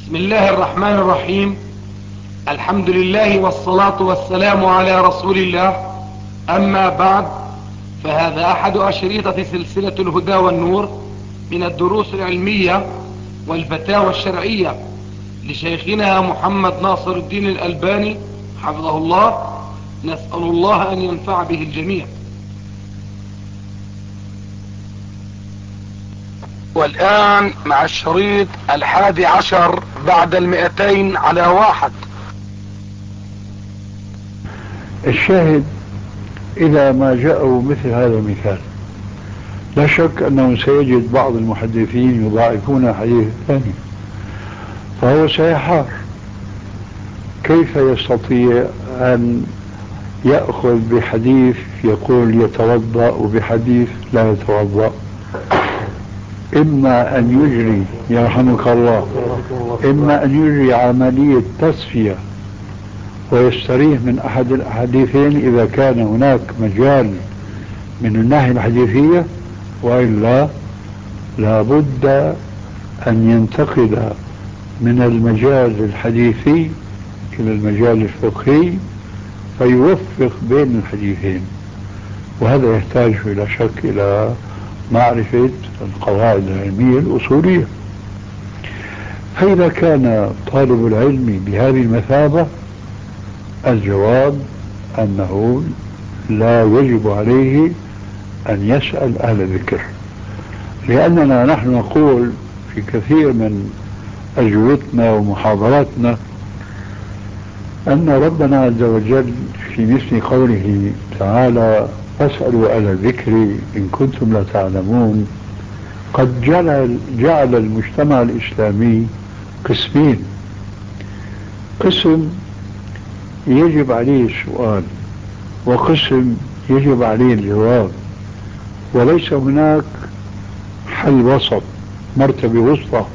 بسم الله الرحمن الرحيم. الحمد لله والصلاة والسلام على رسول الله. أما بعد، فهذا أحد أشريطة سلسلة الهدى والنور من الدروس العلمية والفتاوى الشرعية لشيخنا محمد ناصر الدين الألباني حفظه الله. نسأل الله أن ينفع به الجميع. والآن مع الشريط 11 بعد 200 على 1. الشاهد إذا ما جاءوا مثل هذا المثال، لا شك أنه سيجد بعض المحدثين يضاعفون حديث الثاني، فهو سيحار كيف يستطيع أن يأخذ بحديث يقول يتوضأ وبحديث لا يتوضأ. إما أن يجري يرحمك الله، إما أن يجري عملية تصفية ويستريح من أحد الحديثين إذا كان هناك مجال من الناحية الحديثية، وإلا لابد أن ينتقل من المجال الحديثي إلى المجال الفقهي فيوفق بين الحديثين، وهذا يحتاج بلا شك إلى معرفة القواعد العلمية الأصولية. فإذا كان طالب العلم بهذه المثابة، الجواب أنه لا يجب عليه أن يسأل أهل الذكر، لأننا نحن نقول في كثير من أجوبتنا ومحاضراتنا أن ربنا عز وجل في مثل قوله تعالى فاسألوا أهل الذكر إن كنتم لا تعلمون قد جعل المجتمع الإسلامي قسمين: قسم يجب عليه السؤال، وقسم يجب عليه الجواب، وليس هناك حل وسط، مرتبة وسطى.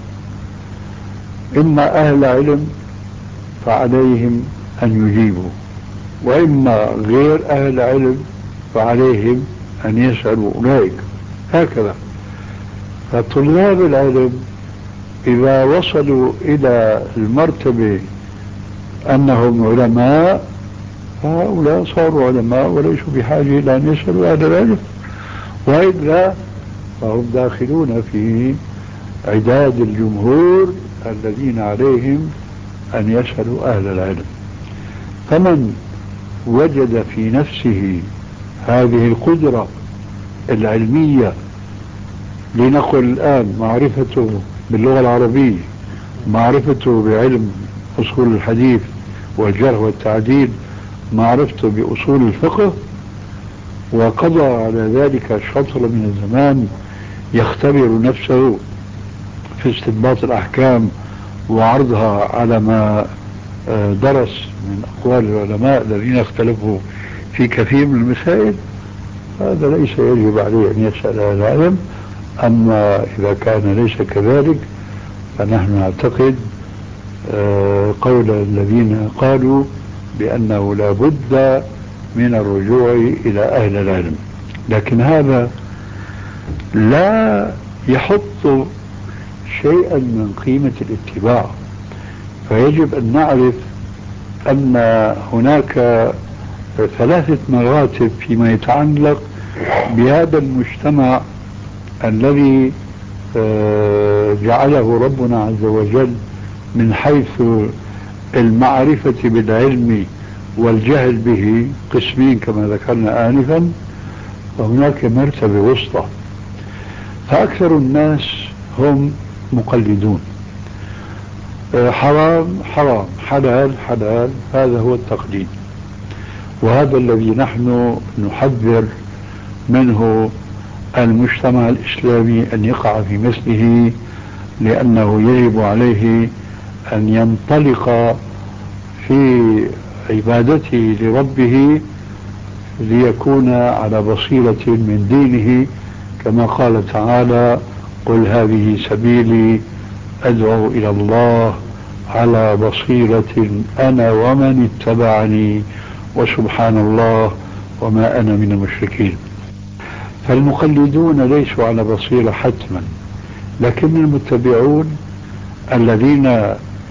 إما أهل علم فعليهم أن يجيبوا، وإما غير أهل علم فعليهم أن يسألوا أولئك، هكذا. فطلاب العلم إذا وصلوا إلى المرتبة أنهم علماء، فهؤلاء صاروا علماء وليسوا بحاجة إلى أن يسألوا أهل العلم، وإلا فهم داخلون في عداد الجمهور الذين عليهم أن يسألوا أهل العلم. فمن وجد في نفسه هذه القدرة العلمية، لنقل الآن معرفته باللغة العربية، معرفته بعلم أصول الحديث والجرح والتعديل، معرفته بأصول الفقه، وقضى على ذلك شطر من الزمان يختبر نفسه في استنباط الأحكام وعرضها على ما درس من أقوال العلماء الذين اختلفوا في كثير من المسائل، هذا ليس يجب عليه أن يسأل أهل العلم. أما إذا كان ليس كذلك فنحن نعتقد قول الذين قالوا بأنه لا بد من الرجوع إلى أهل العلم، لكن هذا لا يحط شيئا من قيمة الاتباع. فيجب أن نعرف أن هناك 3 مراتب فيما يتعلق بهذا المجتمع الذي جعله ربنا عز وجل من حيث المعرفة بالعلم والجهل به قسمين كما ذكرنا آنفا، وهناك مرتبة وسطى. فأكثر الناس هم مقلدون، حرام حرام، حلال حلال، هذا هو التقليد، وهذا الذي نحن نحذر منه المجتمع الإسلامي أن يقع في مثله، لأنه يجب عليه أن ينطلق في عبادته لربه ليكون على بصيرة من دينه، كما قال تعالى قل هذه سبيلي أدعو إلى الله على بصيرة أنا ومن اتبعني وسبحان الله وما أنا من المشركين. فالمقلدون ليسوا على بصيرة حتما، لكن المتبعون الذين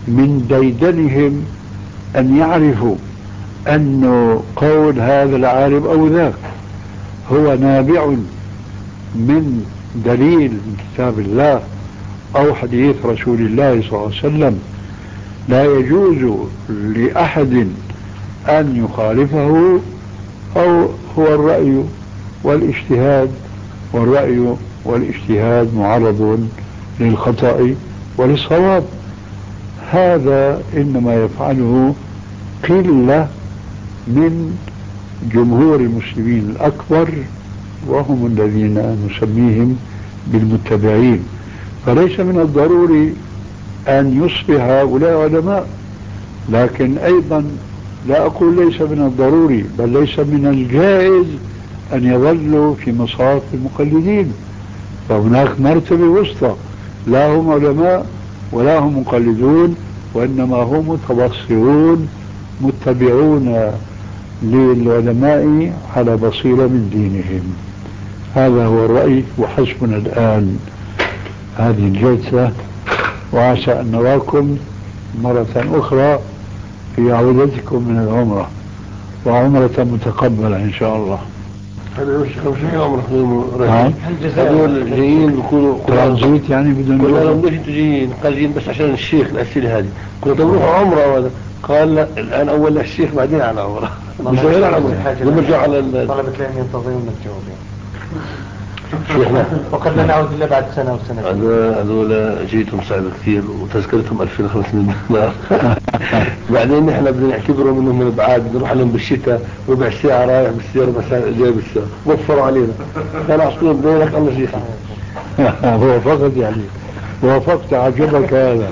من ديدنهم أن يعرفوا أن قول هذا العالم أو ذاك هو نابع من دليل من كتاب الله أو حديث رسول الله صلى الله عليه وسلم. لا يجوز لأحد أن يخالفه، أو هو الرأي والاجتهاد، والرأي والاجتهاد معرض للخطأ وللصواب. هذا إنما يفعله قلة من جمهور المسلمين الأكبر، وهم الذين نسميهم بالمتبعين. فليس من الضروري أن يصبح هؤلاء علماء، لكن أيضا لا أقول ليس من الضروري، بل ليس من الجائز أن يظلوا في مصاف المقلدين. فهناك مرتبة وسطى، لا هم علماء ولا هم مقلدون، وإنما هم متبصرون متبعون للعلماء على بصيرة من دينهم. هذا هو الرأي، وحسبنا الآن هذه الجلسة، وعسى أن نراكم مرة أخرى في عودتكم من العمرة، وعمرة متقبلة إن شاء الله. هذا مش عمرة هذول جايين بيكونوا ترانزيت يعني بدون قلنا لهم ليش انتوا جايين؟ قال بس عشان الشيخ الأسئلة هذه. كنا نروح عمرة ولا قال لا الآن أول الشيخ بعدين على عمرة. مش غير على عمرة. نرجع على طلبة العلم ينتظرون الجواب شيخنا. وقد لا نعود إلا بعد سنة وسنة. هذول جيتهم صعب كثير، وتذكرتهم 2500 دينار. بعدين نحن بدنا نعتبرهم انهم من بعاد، نروح لهم بالشتاء ربع ساعة رايح بالسيارة جاي بالسيارة، وفروا علينا. كانوا عصرون بينك الله شيخ. هو فقط يعني وافقت، عجبك هذا.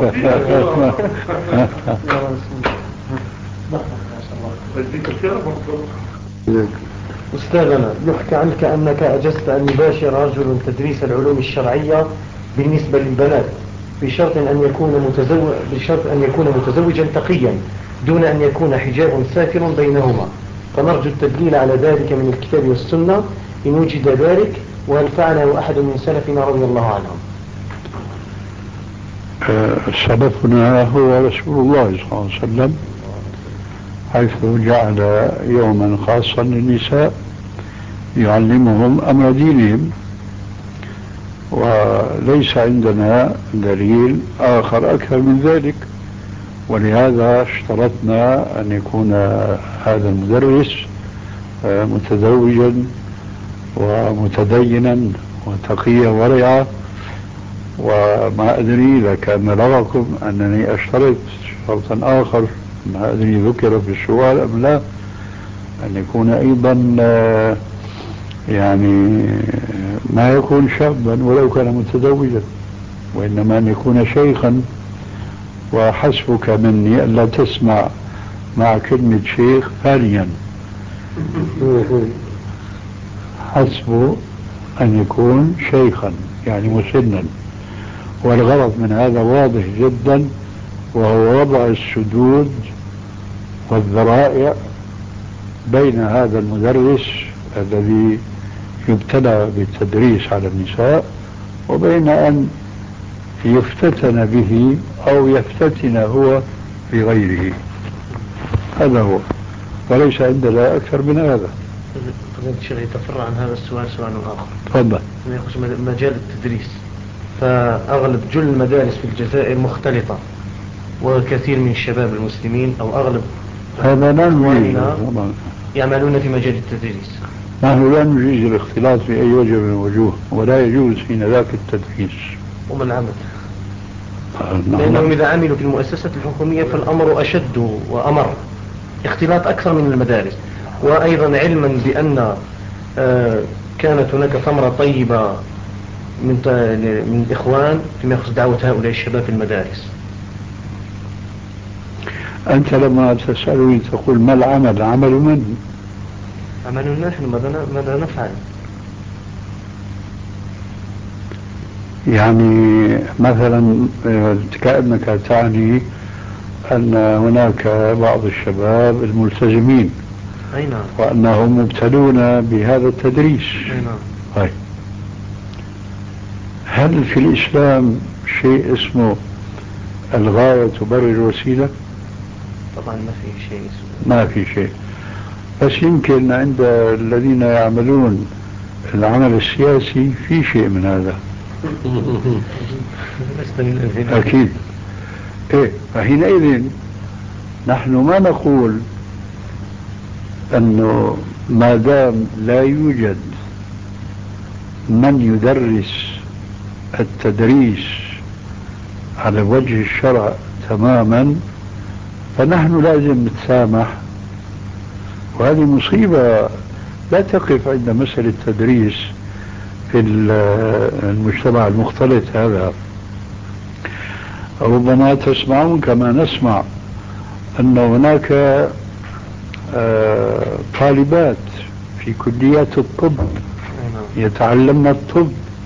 أستاذنا، يحكى عنك أنك أجزت أن يباشر رجل تدريس العلوم الشرعية بالنسبة للبنات بشرط أن يكون متزوجا تقيا دون أن يكون حجاب ساتر بينهما، فنرجو التدليل على ذلك من الكتاب والسنة إن وجد ذلك، وهل فعله أحد من سلفنا رضي الله عنهم؟ سلفنا هو رسول الله صلى الله عليه وسلم، حيث جعل يوما خاصا للنساء يعلمهم أمر دينهم، وليس عندنا دليل آخر أكثر من ذلك. ولهذا اشترطنا أن يكون هذا المدرس متزوجا ومتدينا وتقيا ورعا. وما أدري إذا كان بلغكم أنني أشترط شرطا آخر، ما أدري ذكر في السؤال أم لا، أن يكون أيضا يعني ما يكون شابا ولو كان متزوجا، وإنما أن يكون شيخا. وحسبك مني ألا تسمع مع كلمة شيخ ثانيا، حسب أن يكون شيخا يعني مسنا. والغرض من هذا واضح جدا، وهو وضع السدود والذرائع بين هذا المدرس الذي يبتلى بالتدريس على النساء وبين أن يفتتن به أو يفتتن هو بغيره. هذا هو، وليس عندنا أكثر من هذا. فضيلة الشيخ، يتفرع عن هذا السؤال سؤال آخر. تفضل. يخص مجال التدريس، فأغلب جل المدارس في الجزائر مختلطة، وكثير من الشباب المسلمين أو أغلب هذا لا نجيز يعملون في مجال التدريس. نحن لا نجيز الاختلاط في أي وجه من الوجوه، ولا يجوز حين ذاك التدريس. وما العمل؟ لأنهم إذا عملوا في المؤسسة الحكومية فالأمر أشد وأمر، اختلاط أكثر من المدارس. وأيضا علما بأن كانت هناك ثمرة طيبة من الإخوان فيما يخص دعوة هؤلاء الشباب في المدارس. أنت لما تسألني تقول ما العمل؟ عمل من؟ عملنا نحن، ماذا نفعل؟ يعني مثلا كأنك تعني أن هناك بعض الشباب الملتزمين أي نعم، وأنهم مبتلون بهذا التدريس. أي نعم. طيب، هل في الإسلام شيء اسمه الغاية تبرر الوسيلة؟ طبعا ما في شيء ما في شيء، بس يمكن عند الذين يعملون العمل السياسي في شيء من هذا. أكيد. إيه، فحينئذ نحن ما نقول أنه ما دام لا يوجد من يدرس التدريس على وجه الشرع تماما فنحن لازم نتسامح. وهذه مصيبة لا تقف عند مسألة التدريس في المجتمع المختلط هذا. ربما تسمعون كما نسمع أن هناك طالبات في كليات الطب يتعلمن الطب،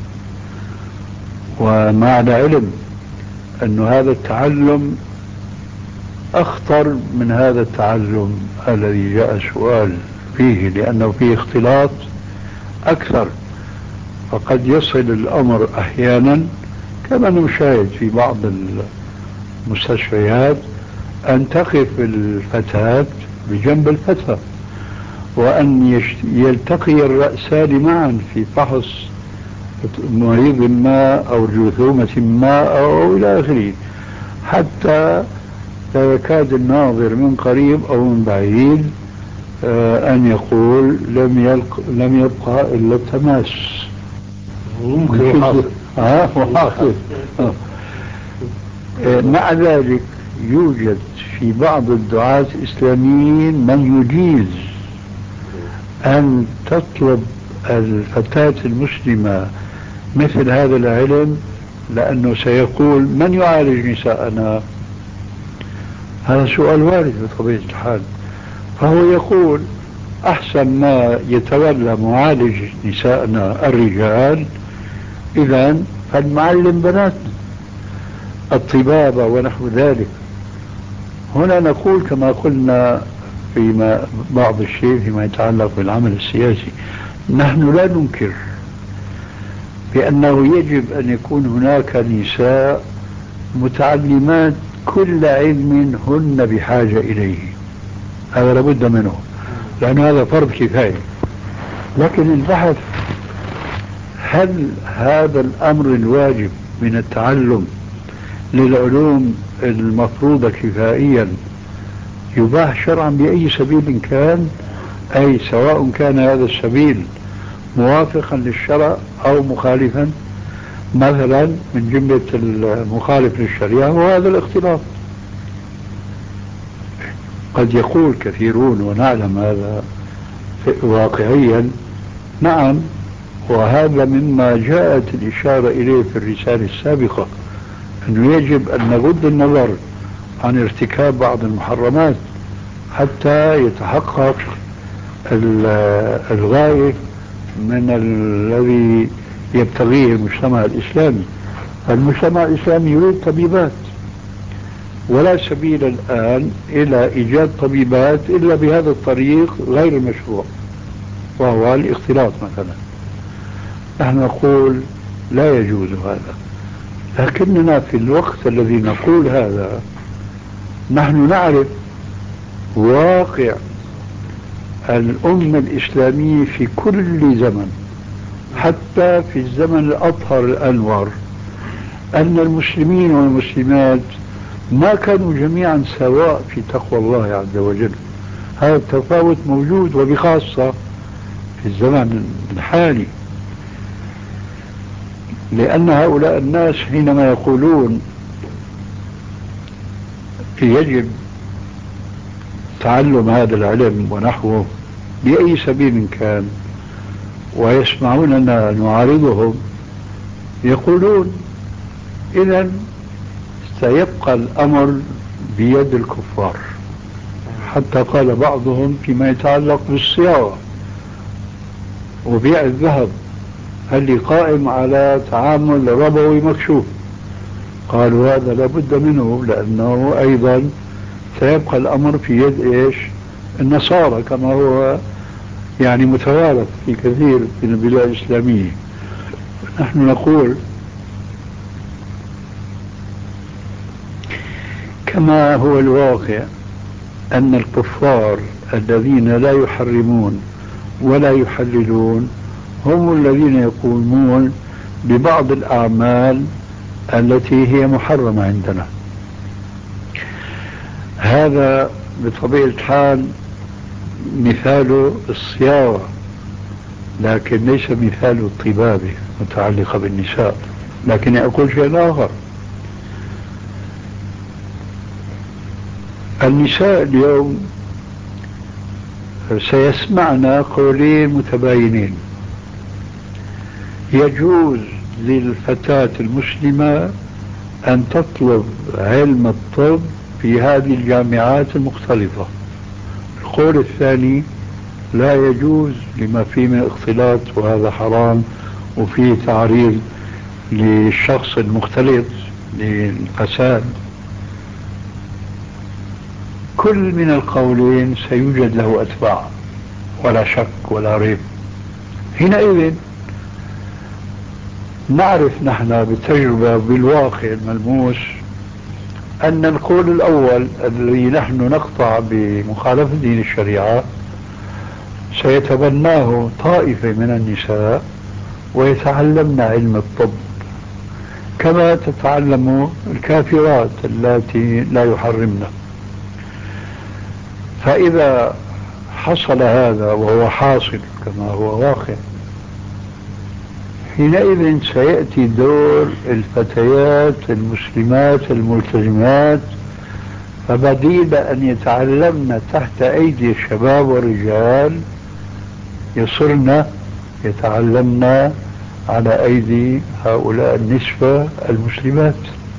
ومع العلم أن هذا التعلم أخطر من هذا التعلم الذي جاء السؤال فيه، لأنه فيه اختلاط أكثر. فقد يصل الأمر أحيانا كما نشاهد في بعض المستشفيات أن تقف الفتاة بجنب الفتى، وأن يلتقي الرأسان معا في فحص مريض ما أو جرثومة ما أو إلى آخره، حتى لا يكاد الناظر من قريب أو من بعيد أن يقول لم يبقى إلا التماس. ممكن وحاصل. مع ذلك يوجد في بعض الدعاة الإسلاميين من يجيز أن تطلب الفتاة المسلمة مثل هذا العلم، لأنه سيقول من يعالج نساءنا؟ هذا سؤال وارد بطبيعة الحال. فهو يقول أحسن ما يتولى معالج نساءنا الرجال، إذن فالمعلم بناتنا الطبابة ونحو ذلك. هنا نقول كما قلنا فيما بعض الشيء فيما يتعلق بالعمل السياسي، نحن لا ننكر بأنه يجب أن يكون هناك نساء متعلمات كل علم هن بحاجة إليه، هذا لابد منه، لأن هذا فرض كفاية. لكن البحث هل هذا الأمر الواجب من التعلم للعلوم المفروضة كفائيا يباح شرعا بأي سبيل كان، أي سواء كان هذا السبيل موافقا للشرع أو مخالفا. مثلا من جملة المخالف للشريعة وهذا الاختلاط. قد يقول كثيرون ونعلم هذا واقعيا نعم، وهذا مما جاءت الإشارة إليه في الرسالة السابقة، أنه يجب أن نغض النظر عن ارتكاب بعض المحرمات حتى يتحقق الغاية من الذي يبتغيه المجتمع الإسلامي. المجتمع الإسلامي يريد طبيبات، ولا سبيل الآن إلى إيجاد طبيبات إلا بهذا الطريق غير المشروع، وهو الاختلاط مثلا. نحن نقول لا يجوز هذا، لكننا في الوقت الذي نقول هذا نحن نعرف واقع الأمة الإسلامية في كل زمن، حتى في الزمن الأطهر الأنور، أن المسلمين والمسلمات ما كانوا جميعا سواء في تقوى الله عز وجل. هذا التفاوت موجود، وبخاصة في الزمن الحالي، لأن هؤلاء الناس حينما يقولون يجب تعلم هذا العلم ونحوه بأي سبيل كان، ويسمعوننا نعارضهم، يقولون إذن سيبقى الأمر بيد الكفار. حتى قال بعضهم فيما يتعلق بالصياغة وبيع الذهب، هل قائم على تعامل ربوي مكشوف؟ قالوا هذا لابد منه، لأنه أيضا سيبقى الأمر في يد إيش؟ النصارى، كما هو يعني متوارث في كثير من البلاد الإسلامية. نحن نقول كما هو الواقع أن الكفار الذين لا يحرمون ولا يحللون هم الذين يقومون ببعض الأعمال التي هي محرمة عندنا. هذا بطبيعة الحال مثال الصياغة، لكن ليس مثال الطبابة متعلقة بالنساء. لكن أقول شيء آخر، النساء اليوم سيسمعنا قولين متباينين. يجوز للفتاة المسلمة أن تطلب علم الطب في هذه الجامعات المختلطة. القول الثاني لا يجوز لما فيه من اختلاط، وهذا حرام وفيه تعريض للشخص المختلط للفساد. كل من القولين سيوجد له أتباع ولا شك ولا ريب. حينئذ نعرف نحن بالتجربة بالواقع الملموس أن القول الأول الذي نحن نقطع بمخالفة دين الشريعة سيتبناه طائفة من النساء ويتعلمن علم الطب كما تتعلم الكافرات التي لا يحرمن. فإذا حصل هذا، وهو حاصل كما هو واقع، حينئذ سيأتي دور الفتيات المسلمات الملتزمات، فبديل أن يتعلمن تحت أيدي الشباب والرجال يصرن يتعلمن على أيدي هؤلاء النسبة المسلمات.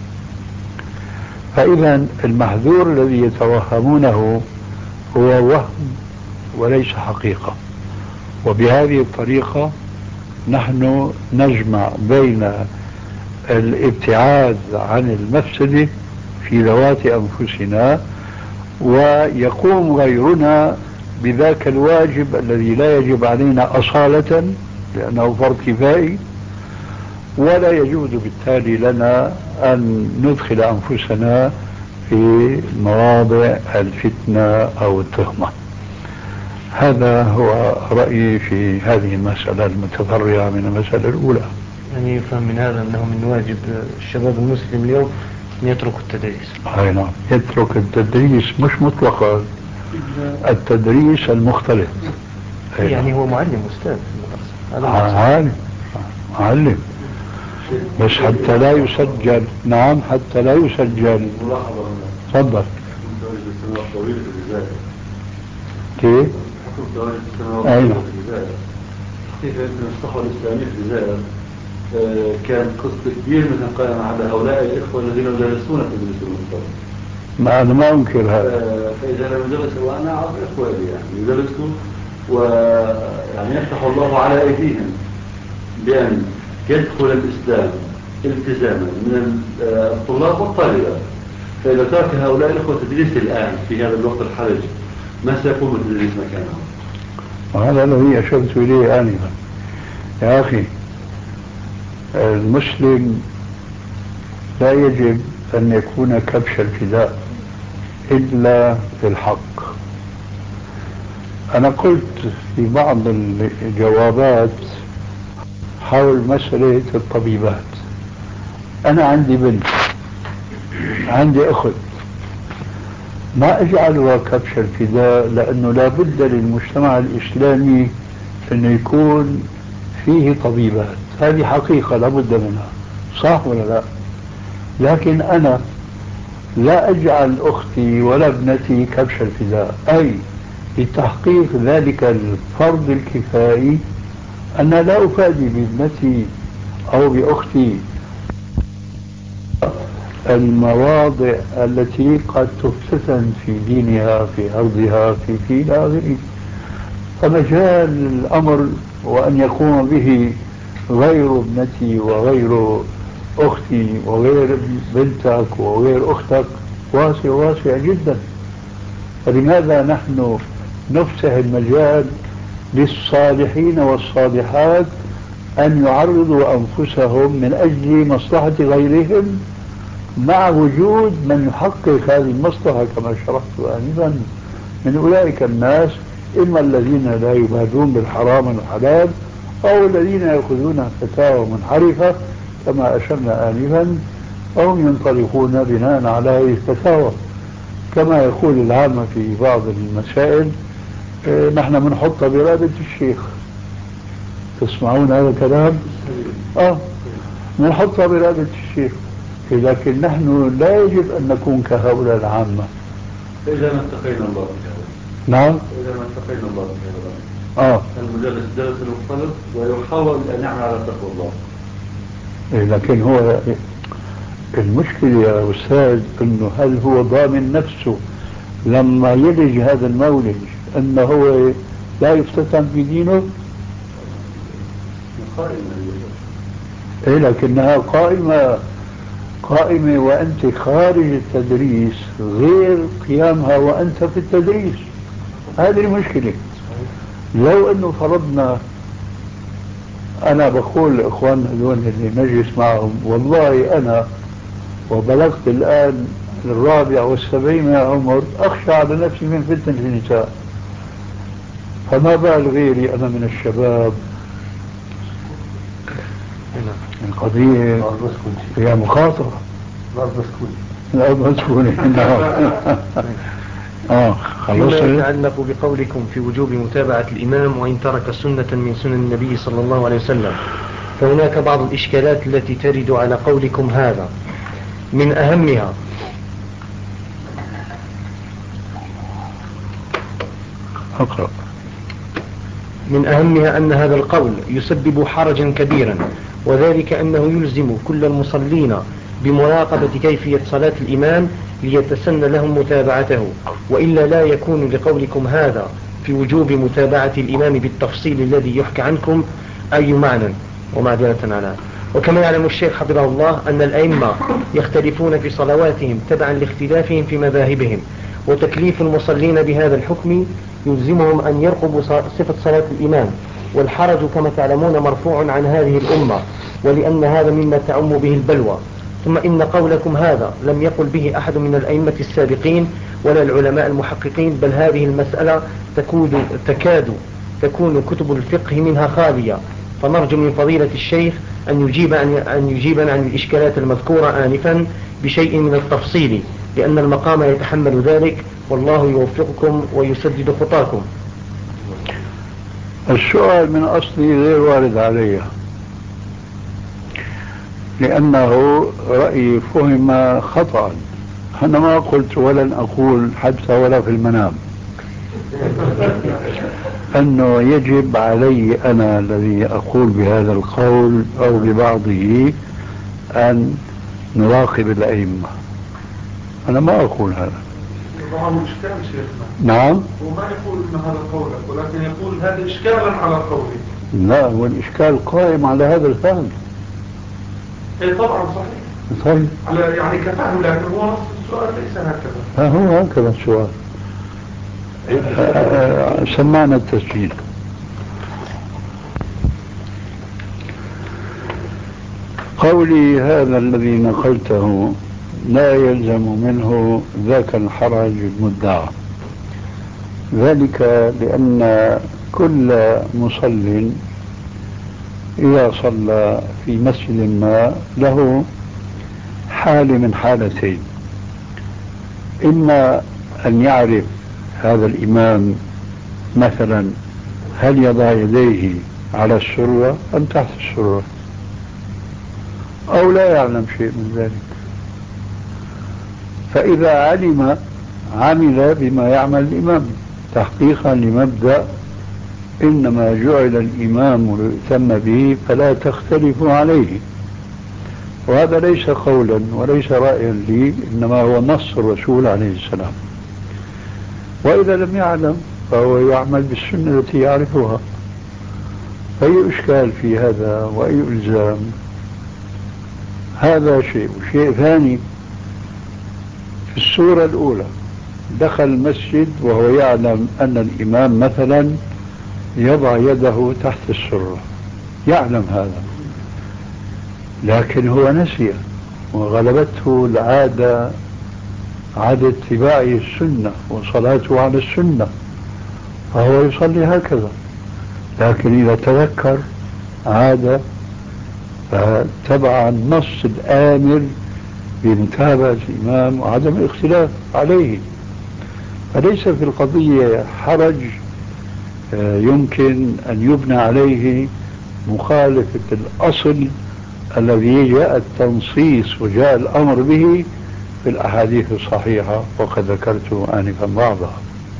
فإذا المحذور الذي يتوهمونه هو وهم وليس حقيقة. وبهذه الطريقة نحن نجمع بين الابتعاد عن المفسدة في ذوات أنفسنا، ويقوم غيرنا بذاك الواجب الذي لا يجب علينا أصالة لأنه فرض كفائي، ولا يجوز بالتالي لنا أن ندخل أنفسنا في مواضع الفتنة أو التهمة. هذا هو رأيي في هذه المسألة المتفرعة من المسألة الأولى. يعني يفهم من هذا أنه من واجب الشباب المسلم اليوم أن يترك التدريس. أي نعم، يترك التدريس مش مطلقا، التدريس المختلف. يعني هو معلم أستاذ في المدرسة، معلم بس حتى لا يسجل. نعم، حتى لا يسجل. تفضل. كيف؟ أين؟ كيف المصطفى الإسلامي في الجزائر كان قصة كبير مثل قائم على هؤلاء الإخوة الذين يدرسون تدريس المصطفى. ما أنا ما أنكر هذا. فإذا لم يدرسوا، وأنا أعرف إخوة يعني يدرسوا ويعني يفتح الله على أيديهم بأن يدخل الإسلام التزاما من الطلاب والطالبات. فإذا ترك هؤلاء الإخوة تدريس الآن في هذا الوقت الحرج، ما سيكون التدريس مكانهم؟ وهذا الذي أشرت إليه آنفا. يا أخي، المسلم لا يجب أن يكون كبش الفداء إلا في الحق. أنا قلت في بعض الجوابات حول مسألة الطبيبات، أنا عندي بنت، عندي أخت، ما أجعلها كبش الفداء، لأنه لا بد للمجتمع الإسلامي أنه يكون فيه طبيبات. هذه حقيقة لا بد منها، صح ولا لا؟ لكن أنا لا أجعل أختي ولا ابنتي كبش الفداء، أي لتحقيق ذلك الفرض الكفائي أنا لا أفادي بابنتي أو بأختي المواضع التي قد تفتتن في دينها، في أرضها، في إلى آخره. فمجال الأمر وأن يقوم به غير ابنتي وغير أختي وغير بنتك وغير أختك واسع جدا. فلماذا نحن نفتح المجال للصالحين والصالحات أن يعرضوا أنفسهم من أجل مصلحة غيرهم مع وجود من يحقق هذه المصلحة كما شرحت آنفا من أولئك الناس، إما الذين لا يبالون بالحرام والحلال أو الذين يأخذون فتاوى منحرفة كما أشرنا آنفا، أو ينطلقون بناء على هذه الفتاوى. كما يقول العامة في بعض المسائل نحن بنحط بإرادة الشيخ. تسمعون هذا الكلام؟ بنحطها بإرادة الشيخ، لكن نحن لا يجب أن نكون كهؤلاء العامة. إذا ما اتقينا الله نعم. إذا ما اتقينا الله المجلس درس المختلط ويحاول أن يعمل على تقوى الله. لكن هو المشكلة يا أستاذ أنه هل هو ضامن نفسه لما يلج هذا المولج أنه هو لا يفتتن في دينه؟ لكنها قائمة وأنت خارج التدريس غير قيامها وأنت في التدريس. هذه المشكلة. لو أنه فرضنا، أنا بقول لإخواننا هذول اللي نجلس معهم، والله أنا وبلغت الآن 74 من العمر أخشى على نفسي من فتنة النساء، فما بال غيري أنا من الشباب. القضية هي مخاطرة. الأرض مسكونة. فيما يتعلق بقولكم في وجوب متابعة الإمام وإن ترك سنة من سنن النبي صلى الله عليه وسلم، فهناك بعض الإشكالات التي ترد على قولكم هذا. من أهمها أن هذا القول يسبب حرجا كبيرا، وذلك أنه يلزم كل المصلين بمراقبة كيفية صلاة الإمام ليتسن لهم متابعته، وإلا لا يكون لقولكم هذا في وجوب متابعة الإمام بالتفصيل الذي يحكى عنكم أي معنى ومعذرة على. وكما يعلم الشيخ حفظه الله أن الأئمة يختلفون في صلواتهم تبعا لاختلافهم في مذاهبهم، وتكليف المصلين بهذا الحكم يلزمهم أن يرقبوا صفة صلاة الإمام، والحرج كما تعلمون مرفوع عن هذه الأمة، ولأن هذا مما تعم به البلوى. ثم إن قولكم هذا لم يقل به أحد من الأئمة السابقين ولا العلماء المحققين، بل هذه المسألة تكاد تكون كتب الفقه منها خالية، فنرجو من فضيلة الشيخ أن يجيبنا عن الإشكالات المذكورة آنفا بشيء من التفصيل، لأن المقام يتحمل ذلك، والله يوفقكم ويسدد خطاكم. السؤال من أصله غير وارد علي، لأنه رأيي فهم خطأ. أنا ما قلت ولن أقول حتى ولا في المنام أنه يجب علي أنا الذي أقول بهذا القول أو ببعضه أن نراقب الأئمة. أنا ما أقول هذا. إشكال شيخنا. نعم. هو ما يقول إن هذا قولك، ولكن يقول هذا إشكالا على قولي. لا، والإشكال قائم على هذا الفهم. إيه طبعا صحيح. صحيح. على يعني كفهم، لكن هو نص السؤال ليس هكذا. هو هكذا السؤال. سمعنا التسجيل. قولي هذا الذي نقلته لا يلزم منه ذاك الحرج المدعى، ذلك لأن كل مصل إذا صلى في مسجد ما له حال من حالتين: إما أن يعرف هذا الإمام مثلا هل يضع يديه على السرة أم تحت السرة، أو لا يعلم شيء من ذلك. فإذا علم عمل بما يعمل الإمام تحقيقا لمبدأ إنما جعل الإمام ليؤتم به فلا تختلفوا عليه. وهذا ليس قولا وليس رأيا لي، إنما هو نص الرسول عليه السلام. وإذا لم يعلم فهو يعمل بالسنة التي يعرفها. أي إشكال في هذا وأي إلزام؟ هذا شيء. وشيء ثاني، في السورة الأولى دخل المسجد وهو يعلم أن الإمام مثلا يضع يده تحت السرة، يعلم هذا، لكن هو نسي وغلبته العادة، عادة اتباعه السنة وصلاته على السنة، فهو يصلي هكذا. لكن إذا تذكر عادة فتبع النص الآمر بمتابعة الإمام وعدم الاختلاف عليه، فليس في القضية حرج يمكن أن يبنى عليه مخالفة الأصل الذي جاء التنصيص وجاء الأمر به في الأحاديث الصحيحة، وقد ذكرت آنفا بعضها.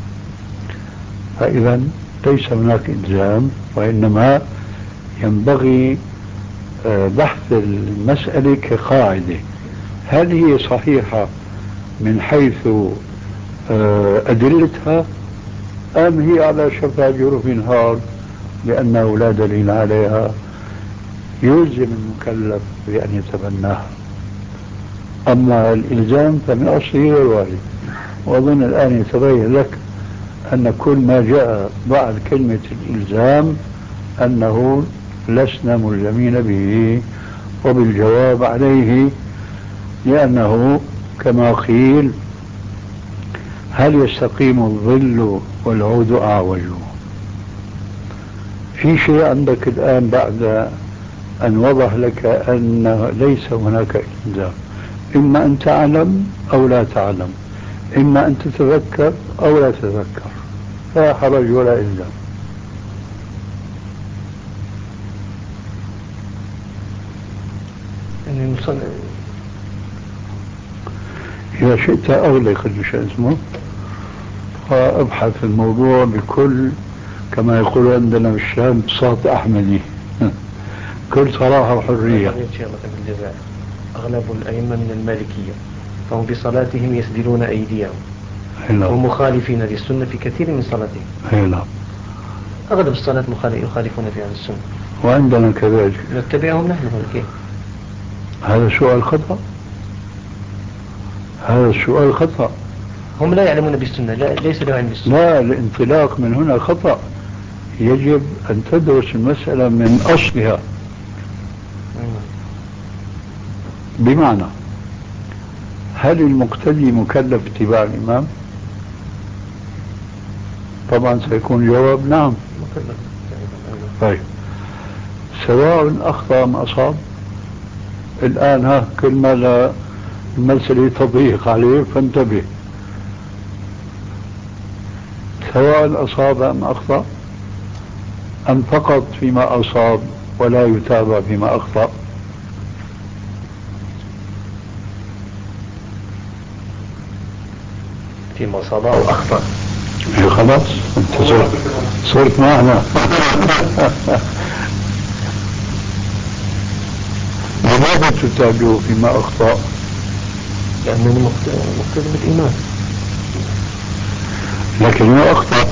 فإذا ليس هناك إلزام، وإنما ينبغي بحث المسألة كقاعدة، هل هي صحيحة من حيث أدلتها، أم هي على شفا جرف هار لأنه لا دليل عليها يلزم المكلف بأن يتبناها. أما الإلزام فمن أصله غير وارد. وأظن الآن يتبين لك أن كل ما جاء بعد كلمة الإلزام أنه لسنا ملزمين به، وبالجواب عليه لأنه كما قيل هل يستقيم الظل والعود أعوج. في شيء عندك الآن بعد أن وضح لك أن ليس هناك إلزام، إما أن تعلم أو لا تعلم، إما أن تتذكر أو لا تتذكر، لا حرج ولا إلزام. إذا شئت أغلق شو اسمه وأبحث في الموضوع بكل، كما يقول عندنا بالشام، بساط أحمدي، كل صراحة وحرية. أغلب الأئمة من المالكية فهم بصلاتهم يسدلون أيديهم، هلا. ومخالفين للسنة في كثير من صلاتهم. هلا. أغلب الصلاة يخالفون فيها السنة، وعندنا كذلك نتبعهم نحن. كيف؟ هذا سؤال خطأ، هذا السؤال خطأ. هم لا يعلمون بالسنة، لا ليس له علم بالسنة. لا، الانطلاق من هنا خطأ. يجب أن تدرس المسألة من أصلها. بمعنى هل المقتدي مكلف اتباع الإمام؟ طبعا سيكون الجواب نعم. طيب، سواء أخطأ أم أصاب. الآن ها كل ما المسألة تضيق عليه فانتبه، سواء أصاب أم أخطأ، أم فقط فيما أصاب ولا يتابع فيما أخطأ. فيما أصاب أو أخطأ. خلاص انت صرت معنا. لماذا تتابعه فيما أخطأ؟ لأنني مقتدي بالإيمان. لكن هو أخطأ.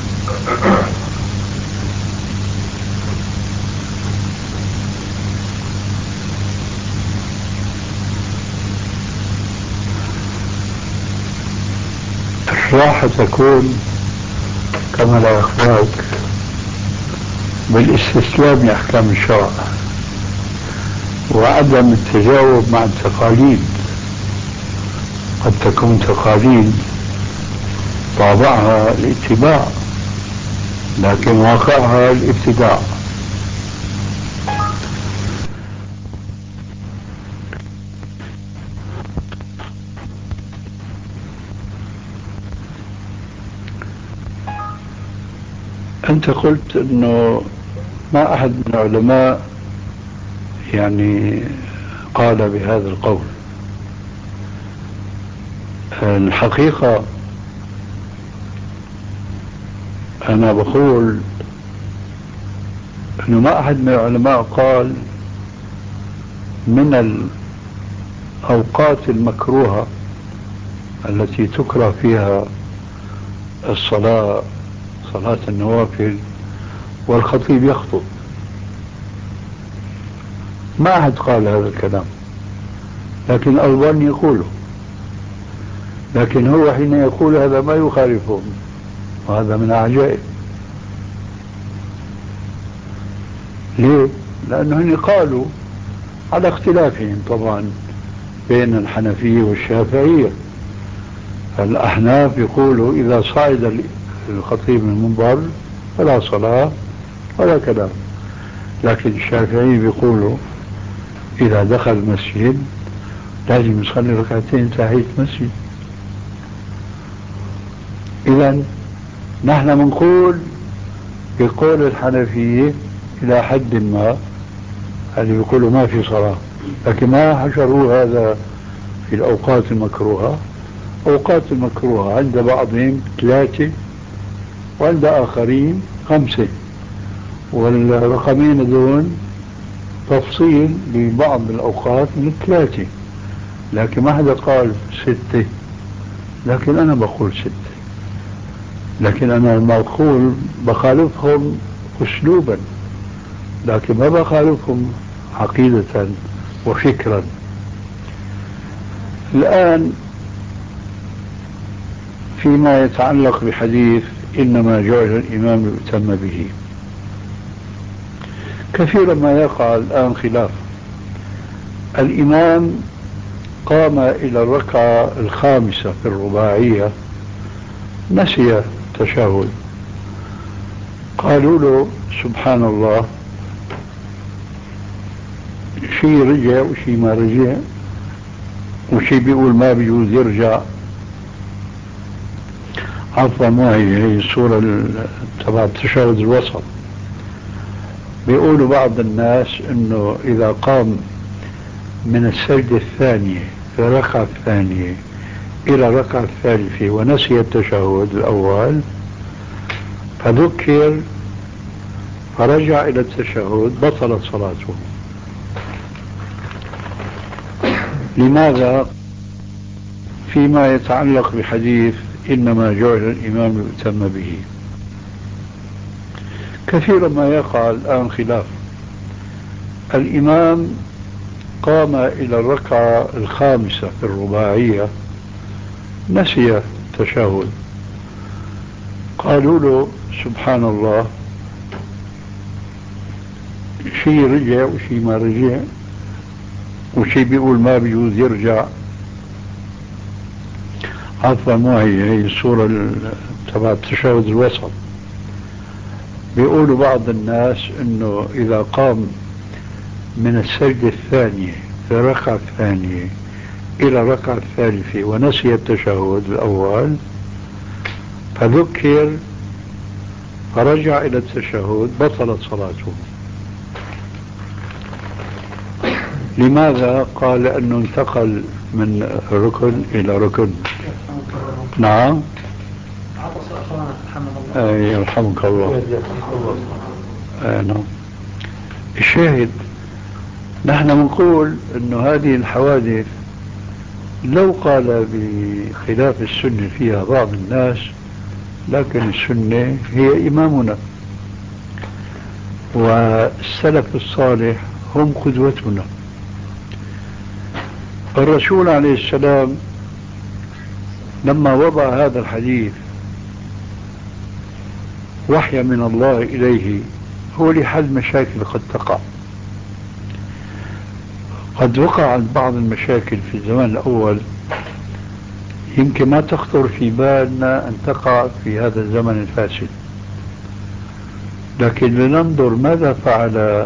راح تكون كما لا يخفاك بالاستسلام لأحكام الشرع وعدم التجاوب مع التقاليد. قد تكون تقاليد طابعها الاتباع لكن واقعها الابتداع. أنت قلت أنه ما أحد من العلماء يعني قال بهذا القول. الحقيقة أنا بقول أنه ما أحد من العلماء قال من الأوقات المكروهة التي تكره فيها الصلاة، صلاة النوافل والخطيب يخطب، ما أحد قال هذا الكلام، لكن الألباني يقوله. لكن هو حين يقول هذا ما يخالفهم، وهذا من العجائب. ليه؟ لأنهم قالوا على اختلافهم طبعا بين الحنفية والشافعية. الأحناف يقولوا إذا صعد الخطيب من المنبر فلا صلاة ولا كلام، لكن الشافعية بيقولوا إذا دخل المسجد لازم يصلي ركعتين تحية مسجد. إذا نحن بنقول بقول الحنفية إلى حد ما، اللي بيقولوا ما في صلاة، لكن ما حشروا هذا في الأوقات المكروهة. أوقات المكروهة عند بعضهم 3 وعند آخرين 5، والرقمين دون تفصيل لبعض الأوقات من 3، لكن ما حدا قال 6، لكن أنا بقول 6. لكن أنا لما أقول بخالفهم أسلوبا، لكن ما بخالفهم عقيدة وفكرا. الآن فيما يتعلق بحديث إنما جعل الإمام يؤتم به، كثيرا ما يقع الآن خلاف. الإمام قام إلى الركعة 5 في الرباعية، نسي التشهد، قالوا له سبحان الله، شيء رجع وشيء ما رجع، وشيء بيقول ما بيجوز يرجع. عفوا، ما هي الصورة تبع التشهد الوسط. بيقولوا بعض الناس انه اذا قام من السجدة الثانية في الركعة الثانية الى الركعة الثالثة ونسي التشهد الاول فذكر فرجع الى التشهد بطلت صلاته. لماذا؟ فيما يتعلق بحديث إنما جعل الإمام يؤتم به، كثيرا ما يقع الآن خلاف. الإمام قام إلى الركعة 5 في الرباعية، نسي التشهد، قالوا له سبحان الله، شيء رجع وشيء ما رجع، وشيء بيقول ما بيجوز يرجع. عفوا، ما هي الصورة تبع التشهد الوسط. بيقولوا بعض الناس انه اذا قام من السجدة الثانية في الركعة الثانية الى الركعة الثالثة ونسي التشهد الاول فذكر فرجع الى التشهد بطلت صلاته. لماذا؟ قال لأنه انتقل من ركن إلى ركن. نعم، يرحمك الله. نعم. الشاهد نحن نقول أنه هذه الحوادث لو قال بخلاف السنة فيها بعض الناس، لكن السنة هي إمامنا، والسلف الصالح هم قدوتنا. الرسول عليه السلام لما وضع هذا الحديث وحي من الله إليه هو لحل مشاكل قد تقع. قد وقعت بعض المشاكل في الزمان الأول يمكن ما تخطر في بالنا أن تقع في هذا الزمن الفاسد، لكن لننظر ماذا فعل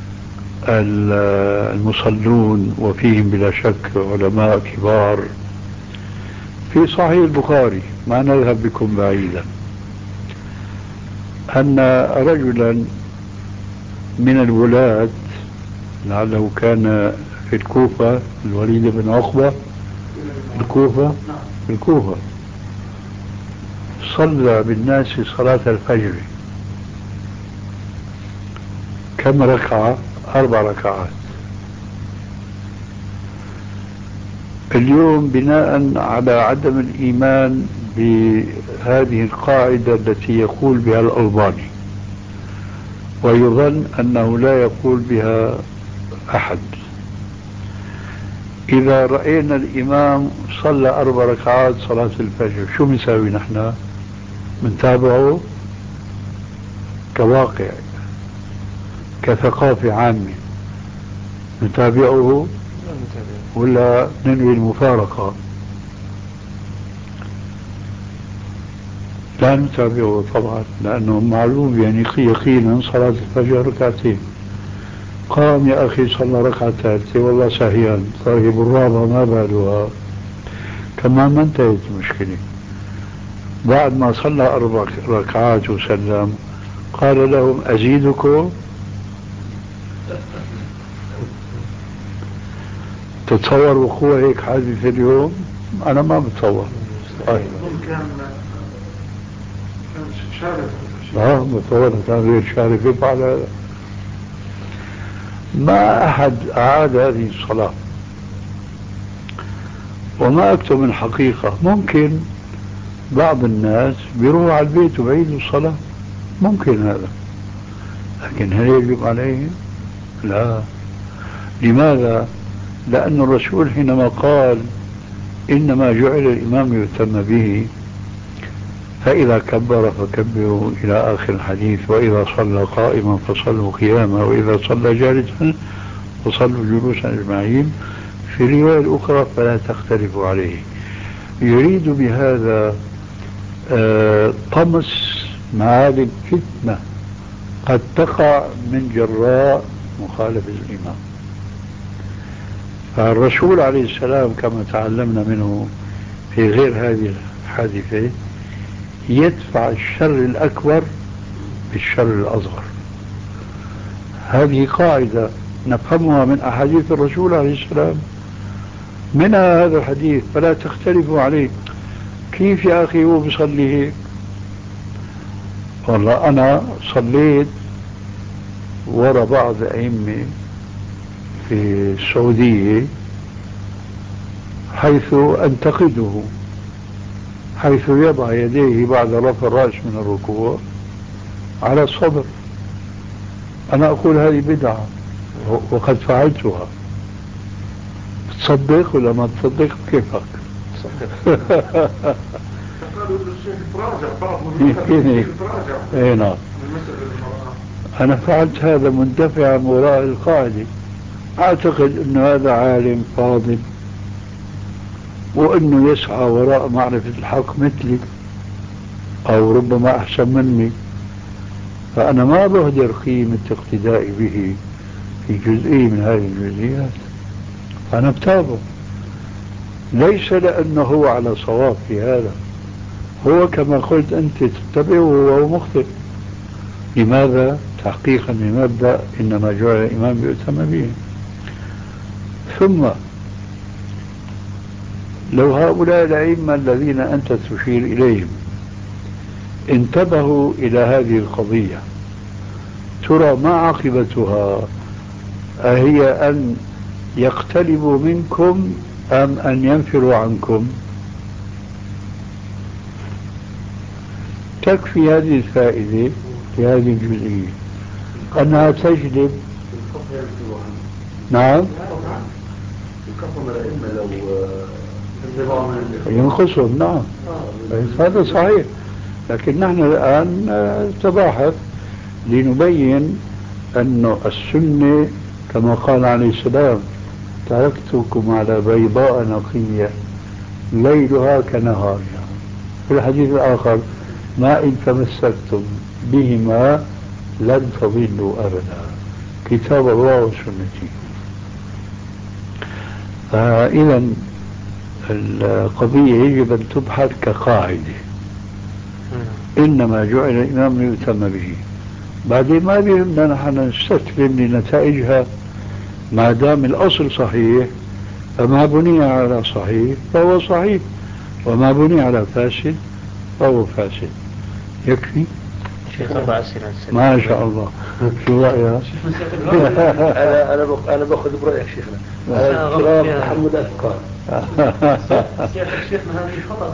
المصلون، وفيهم بلا شك علماء كبار. في صحيح البخاري، ما نذهب بكم بعيدا، أن رجلا من الولاة لعله كان في الكوفة، الوليد بن عقبة، الكوفة صلى بالناس صلاة الفجر. كم ركعة؟ 4 ركعات. اليوم بناء على عدم الإيمان بهذه القاعدة التي يقول بها الألباني، ويظن أنه لا يقول بها أحد، إذا رأينا الإمام صلى 4 ركعات صلاة الفجر شو بنساوي نحن؟ بنتابعه كواقع، كثقافة عامة، نتابعه ولا ننوي المفارقة؟ لا نتابعه طبعا، لأنه معلوم يعني يقينا صلاة الفجر ركعتين. قام يا أخي صلى ركعة ثالثة والله سهيان، طيب الرابعة ما بالها؟ كمان ما انتهت المشكلة. بعد ما صلى 4 ركعات وسلم قال لهم أزيدكم؟ تتصور وقوع هيك حادث في اليوم؟ أنا ما بتصور. كان شارف. بتصور كان غير شارف يفعل هذا. ما أحد أعاد هذه الصلاة. وما أكتب من حقيقة، ممكن بعض الناس بيروحوا على البيت وبعيدوا الصلاة، ممكن هذا، لكن هل يجب عليه؟ لا. لماذا؟ لأن الرسول حينما قال إنما جعل الإمام يهتم به، فإذا كبر فكبروا إلى آخر الحديث، وإذا صلى قائما فصلوا قياما، وإذا صلى جالسا فصلوا جلوسا أجمعين. في الرواية الأخرى فلا تختلفوا عليه. يريد بهذا طمس معالم فتنة قد تقع من جراء مخالفة الإمام. فالرسول عليه السلام كما تعلمنا منه في غير هذه الحادثة يدفع الشر الأكبر بالشر الأصغر. هذه قاعدة نفهمها من أحاديث الرسول عليه السلام، منها هذا الحديث فلا تختلفوا عليه. كيف يا أخي هو بيصلي هيك؟ والله أنا صليت وراء بعض أئمة في السعودية حيث أنتقده، حيث يضع يديه بعد رفع الرأس من الركوع على الصدر. أنا أقول هذه بدعة وقد فعلتها. تصدق ولا ما تصدق كيفك؟ قالوا الشيخ تراجع بعض نعم. أنا فعلت هذا مندفعا وراء القاعدة. أعتقد أن هذا عالم فاضل وأنه يسعى وراء معرفة الحق مثلي أو ربما أحسن مني، فأنا ما بهدر قيمة اقتدائي به في جزئية من هذه الجزئيات. أنا بتابعه ليس لأنه هو على صواب في هذا، هو كما قلت أنت تتبعه وهو مخطئ. لماذا؟ تحقيقا لمبدأ إنما جعل الإمام يؤتم به. ثم لو هؤلاء الأئمة الذين أنت تشير إليهم انتبهوا إلى هذه القضية، ترى ما عاقبتها؟ أهي أن يقتربوا منكم أم أن ينفروا عنكم؟ تكفي هذه الفائدة في هذه الجزئية أنها تجلب. نعم ينقصهم. نعم هذا صحيح، لكن نحن الآن نتباحث لنبين أن السنة كما قال عليه السلام تركتكم على بيضاء نقية ليلها كنهارها. في الحديث الآخر ما إن تمسكتم بهما لن تضلوا أبدا، كتاب الله وسنتي. فإذا القضية يجب أن تبحث كقاعدة، إنما جعل الإمام ليؤتم به. بعدين ما بيهمنا نحن نستسلم لنتائجها ما دام الأصل صحيح، فما بني على صحيح فهو صحيح، وما بني على فاسد فهو فاسد. يكفي شيخ 4 أسئلة. ما شاء الله. شو رأيك؟ أنا باخذ برأيك شيخنا. أنا محمد أفكار. شيخنا هذه خطأ.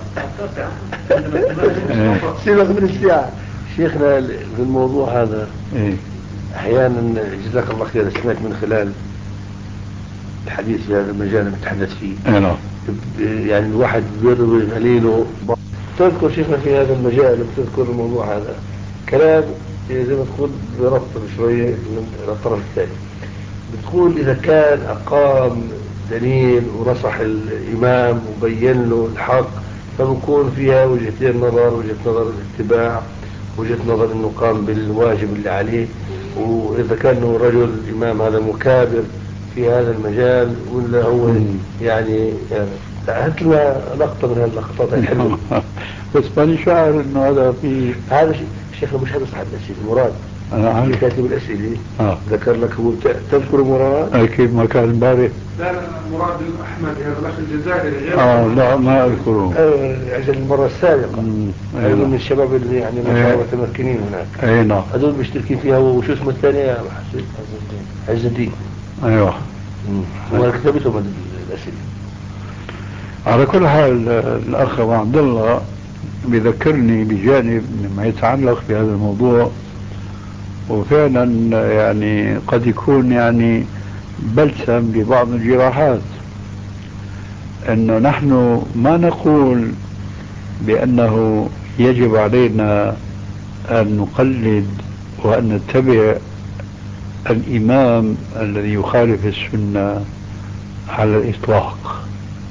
سيبك من الساعة شيخنا في الموضوع هذا. أحيانا جزاك الله خير سمعت من خلال الحديث في هذا المجال نتحدث فيه. يعني الواحد بيروي قليله. تذكر شيخنا في هذا المجال بتذكر الموضوع هذا كلام زي ما تقول بربط شوية من الطرف الثاني. بتقول إذا كان أقام دليل ونصح الإمام وبين له الحق، فبكون فيها وجهتين نظر، وجهة نظر الاتباع، وجهة نظر انه قام بالواجب اللي عليه. واذا كان رجل الامام هذا مكابر في هذا المجال ولا هو يعني هات لنا لقطة من هاللقطات الحلوة. بس ماني شاعر انه هذا في هذا شيخنا مش هذا صاحب الاسئلة مراد، انا عارف كاتب الاسئلة ذكر لك هو. تذكر مراد؟ اكيد ما كان امبارح. لا مراد الاحمد هذا الاخ الجزائري غير لا ما اذكره. عجل المرة السابقة. هذول من الشباب اللي يعني ما شاء الله متمكنين هناك. اي نعم. هذول مشتركين فيها. وشو اسمه الثاني يا حسين؟ عز الدين. ايوه. وما كتبتهم الاسئلة. على كل حال الاخ ابو عبد الله بذكرني بجانب مما يتعلق بهذا الموضوع، وفعلا يعني قد يكون يعني بلسم لبعض الجراحات، انه نحن ما نقول بانه يجب علينا ان نقلد وان نتبع الامام الذي يخالف السنة على الاطلاق.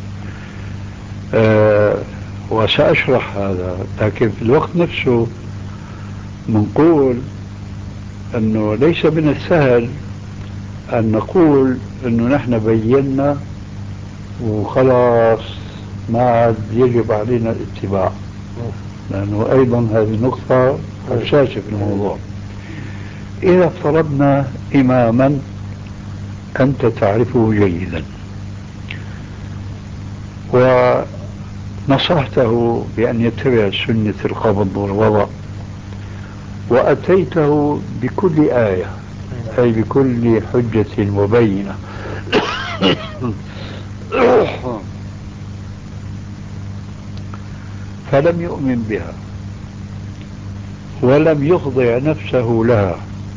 وسأشرح هذا، لكن في الوقت نفسه منقول انه ليس من السهل ان نقول انه نحن بينا وخلاص ما عاد يجب علينا الاتباع، لانه ايضا هذه نقطة حساسة في الموضوع. اذا افترضنا اماما انت تعرفه جيدا ونصحته بان يتبع سنة القبض والوضع، وأتيته بكل آية أي بكل حجة مبينة فلم يؤمن بها ولم يخضع نفسه لها،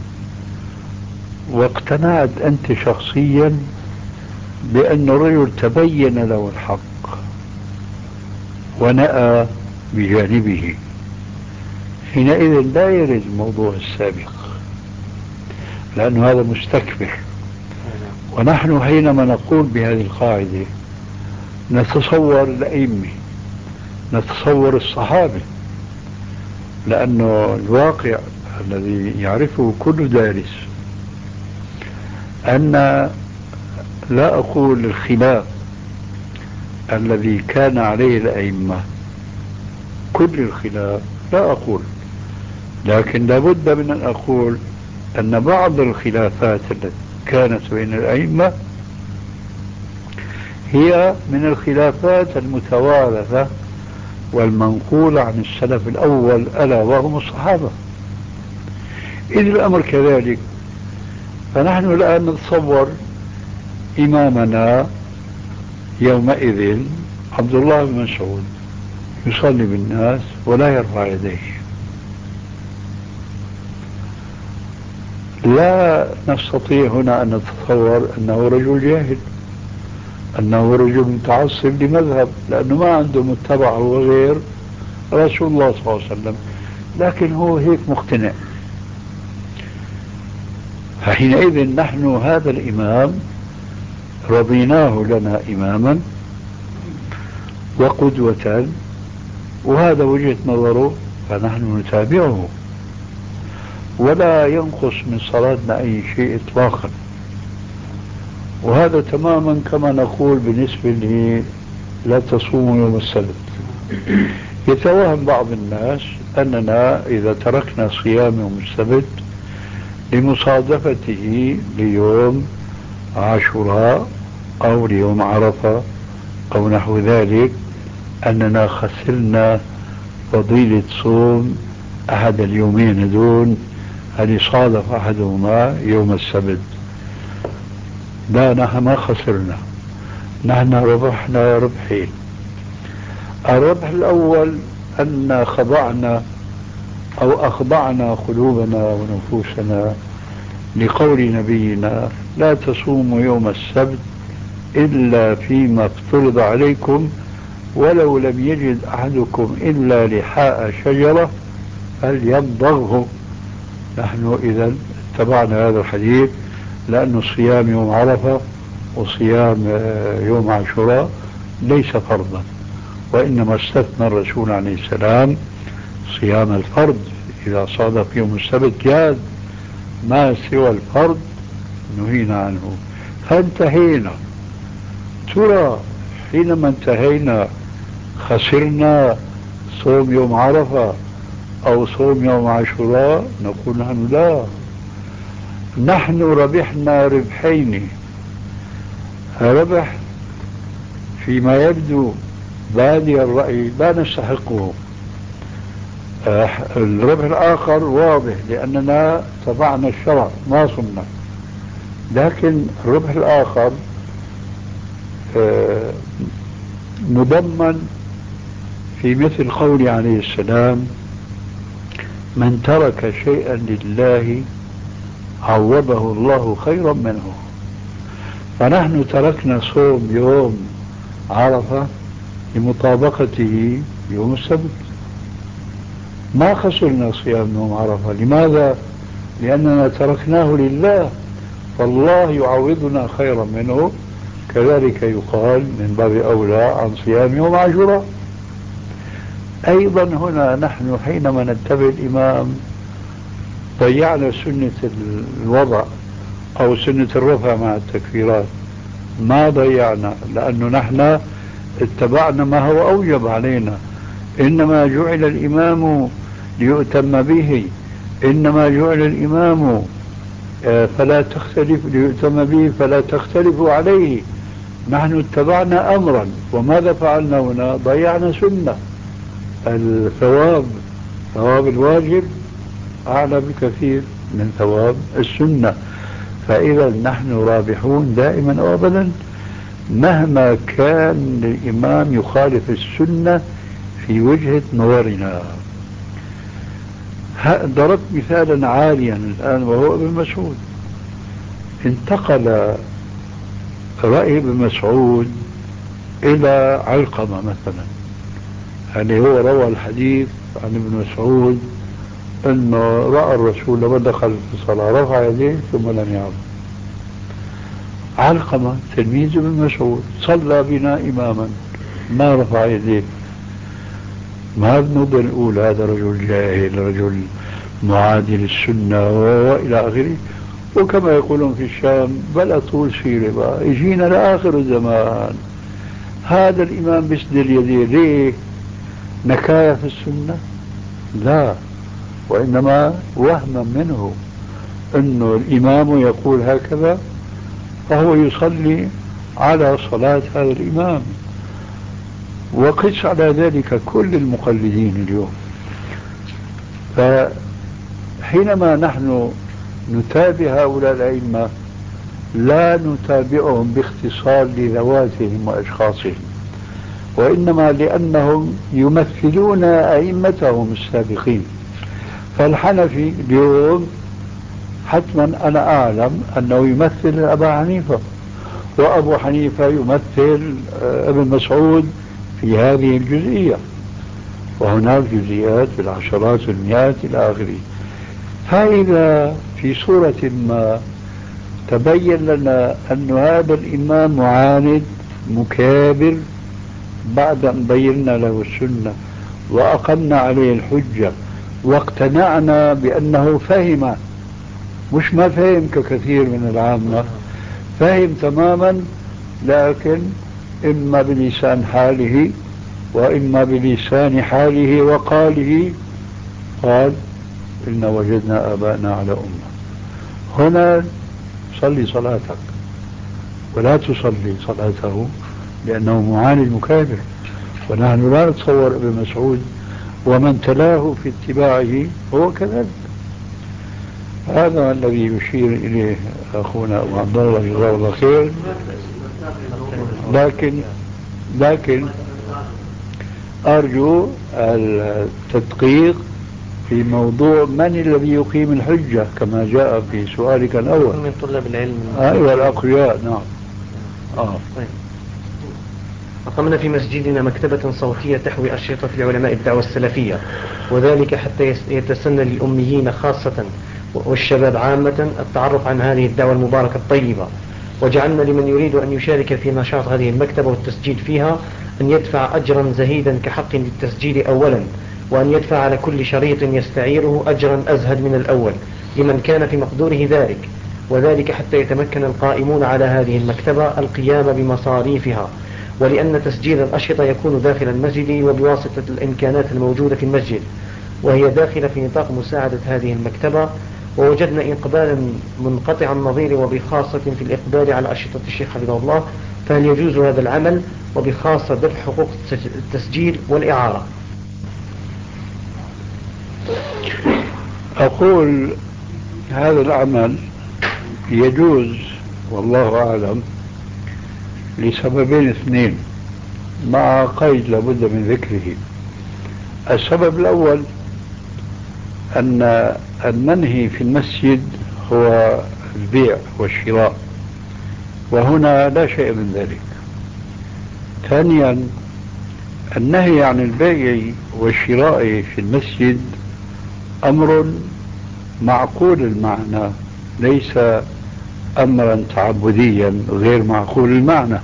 واقتنعت أنت شخصيا بأن الرجل تبين له الحق ونأى بجانبه، حينئذ لا يرد الموضوع السابق، لأن هذا مستكبر. ونحن حينما نقول بهذه القاعدة نتصور الأئمة، نتصور الصحابة، لأنه الواقع الذي يعرفه كل دارس أن لا أقول الخلاف الذي كان عليه الأئمة كل الخلاف، لا أقول، لكن لابد من أن أقول أن بعض الخلافات التي كانت بين الأئمة هي من الخلافات المتوارثة والمنقولة عن السلف الأول ألا وهم الصحابة. إذ الأمر كذلك، فنحن الآن نتصور إمامنا يومئذ عبد الله بن مسعود يصلي بالناس ولا يرفع يديه، لا نستطيع هنا أن نتصور أنه رجل جاهل، أنه رجل متعصب لمذهب، لأنه ما عنده متبع هو غير رسول الله صلى الله عليه وسلم، لكن هو هيك مقتنع. فحينئذ نحن هذا الإمام رضيناه لنا إماما وقدوة، وهذا وجهة نظره، فنحن نتابعه ولا ينقص من صلاتنا أي شيء إطلاقا. وهذا تماما كما نقول بالنسبة لي لا تصوموا يوم السبت. يتوهم بعض الناس أننا إذا تركنا صيام يوم السبت لمصادفته ليوم عاشوراء أو ليوم عرفة أو نحو ذلك أننا خسرنا فضيلة صوم أحد اليومين دون هل صادف أحدهما يوم السبت. لا، نحن ما خسرنا، نحن ربحنا ربحين. الربح الأول أن خضعنا أو أخضعنا قلوبنا ونفوسنا لقول نبينا لا تصوموا يوم السبت إلا فيما افترض عليكم ولو لم يجد أحدكم إلا لحاء شجرة فليمضغه. نحن إذا اتبعنا هذا الحديث، لأن الصيام يوم عرفة وصيام يوم عاشوراء ليس فرضا، وإنما استثنى الرسول عليه السلام صيام الفرض. إذا صادف يوم السبت جاز، ما سوى الفرض نهينا عنه. فانتهينا. ترى حينما انتهينا خسرنا صوم يوم عرفة أو صوم يوم عاشوراء؟ نقول نحن لا، نحن ربحنا ربحين. ربح فيما يبدو بادي الرأي لا نستحقه، الربح الآخر واضح لأننا تبعنا الشرع ما صمنا، لكن الربح الآخر مضمن في مثل قول عليه السلام: من ترك شيئا لله عوضه الله خيرا منه. فنحن تركنا صوم يوم عرفة لمطابقته يوم السبت، ما خسرنا صيام يوم عرفة. لماذا؟ لأننا تركناه لله، فالله يعوضنا خيرا منه. كذلك يقال من باب أولى عن صيام يوم عاشوراء. أيضا هنا نحن حينما نتبع الإمام ضيعنا سنة الوضع أو سنة الرفع مع التكفيرات. ما ضيعنا، لأنه نحن اتبعنا ما هو أوجب علينا. إنما جعل الإمام ليؤتم به، إنما جعل الإمام فلا تختلف، ليؤتم به فلا تختلفوا عليه. نحن اتبعنا أمرا، وماذا فعلنا هنا؟ ضيعنا سنة. الثواب، ثواب الواجب أعلى بكثير من ثواب السنة. فإذا نحن رابحون دائما وأبدا مهما كان الإمام يخالف السنة في وجهة نظرنا. ضربت مثالا عاليا الآن وهو ابن مسعود. انتقل رأي ابن مسعود إلى علقمة مثلا، يعني هو روى الحديث عن ابن مسعود أنه رأى الرسول لما دخل في الصلاة رفع يديه ثم لم يعد. علقمة تلميذ ابن مسعود صلى بنا إماما ما رفع يديه. ما بنقدر نقول هذا رجل جاهل، رجل معادي للسنة وإلى آخره. وكما يقولون في الشام بل طول سيرة بقى يجينا لآخر الزمان هذا الإمام بيسدل يديه. ليه؟ نكاية في السنة؟ لا، وإنما وهما منه أنه الإمام يقول هكذا فهو يصلي على صلاة هذا الإمام. وقس على ذلك كل المقلدين اليوم. فحينما نحن نتابع هؤلاء الأئمة لا نتابعهم باختصار لذواتهم وأشخاصهم، وإنما لأنهم يمثلون أئمتهم السابقين. فالحنفي اليوم حتما أنا أعلم أنه يمثل أبا حنيفة، وأبو حنيفة يمثل ابن مسعود في هذه الجزئية، وهناك جزئيات بالعشرات والمئات إلى آخره. فإذا في صورة ما تبين لنا أن هذا الإمام معاند مكابر بعد أن بينا له السنة وأقمنا عليه الحجة واقتنعنا بأنه فهم، مش ما فهم ككثير من العامة، فهم تماما، لكن إما بلسان حاله وإما بلسان حاله وقاله قال إن وجدنا آباءنا على أمة. هنا صلي صلاتك ولا تصلي صلاته لأنه معاند مكابر. ونحن لا نتصور ابن مسعود ومن تلاه في اتباعه هو كذلك. هذا الذي يشير إليه أخونا أبو عبد الله جزاه الله خير. لكن أرجو التدقيق في موضوع من الذي يقيم الحجة كما جاء في سؤالك الأول. من طلاب العلم. أيوة الأقوياء. نعم. طيب. أقمنا في مسجدنا مكتبة صوتية تحوي أشرطة لعلماء الدعوة السلفية، وذلك حتى يتسنى للأميين خاصة والشباب عامة التعرف عن هذه الدعوة المباركة الطيبة. وجعلنا لمن يريد أن يشارك في نشاط هذه المكتبة والتسجيل فيها أن يدفع أجرا زهيدا كحق للتسجيل أولا، وأن يدفع على كل شريط يستعيره أجرا أزهد من الأول لمن كان في مقدوره ذلك، وذلك حتى يتمكن القائمون على هذه المكتبة القيام بمصاريفها، ولأن تسجيل الأشرطة يكون داخل المسجد وبواسطة الإمكانات الموجودة في المسجد، وهي داخلة في نطاق مساعدة هذه المكتبة. ووجدنا إقبالا منقطع النظير وبخاصة في الإقبال على أشرطة الشيخ حفظه الله، فهل يجوز هذا العمل وبخاصة دفع حقوق التسجيل والإعارة؟ أقول هذا العمل يجوز والله أعلم لسببين اثنين مع قيد لابد من ذكره. السبب الأول أن المنهي في المسجد هو البيع والشراء، وهنا لا شيء من ذلك. ثانيا النهي عن البيع والشراء في المسجد أمر معقول المعنى، ليس أمرا تعبديا غير معقول المعنى.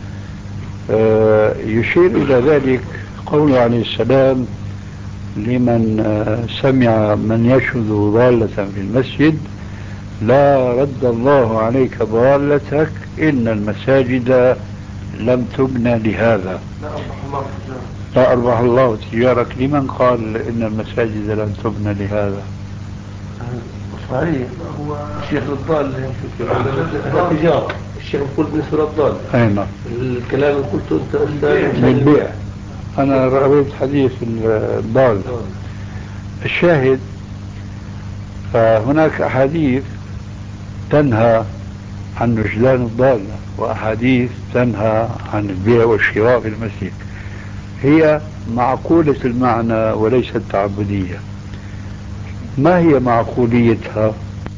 يشير إلى ذلك قوله عليه السلام لمن سمع من يشهد ضالة في المسجد: لا رد الله عليك ضالتك إن المساجد لم تبنى لهذا. لا أربح الله تجارك. لمن قال إن المساجد لم تبنى لهذا؟ صحيح، هو الشيخ الضال التجارة، الشيخ يقول بالنسبة للضال. أين الكلام اللي قلته أنت للبيع؟ أنا رأيت حديث الضال. الشاهد فهناك أحاديث تنهى عن نجلان الضالة، وأحاديث تنهى عن البيع والشراء في المسجد، هي معقولة المعنى وليست تعبدية. ما هي معقوليتها؟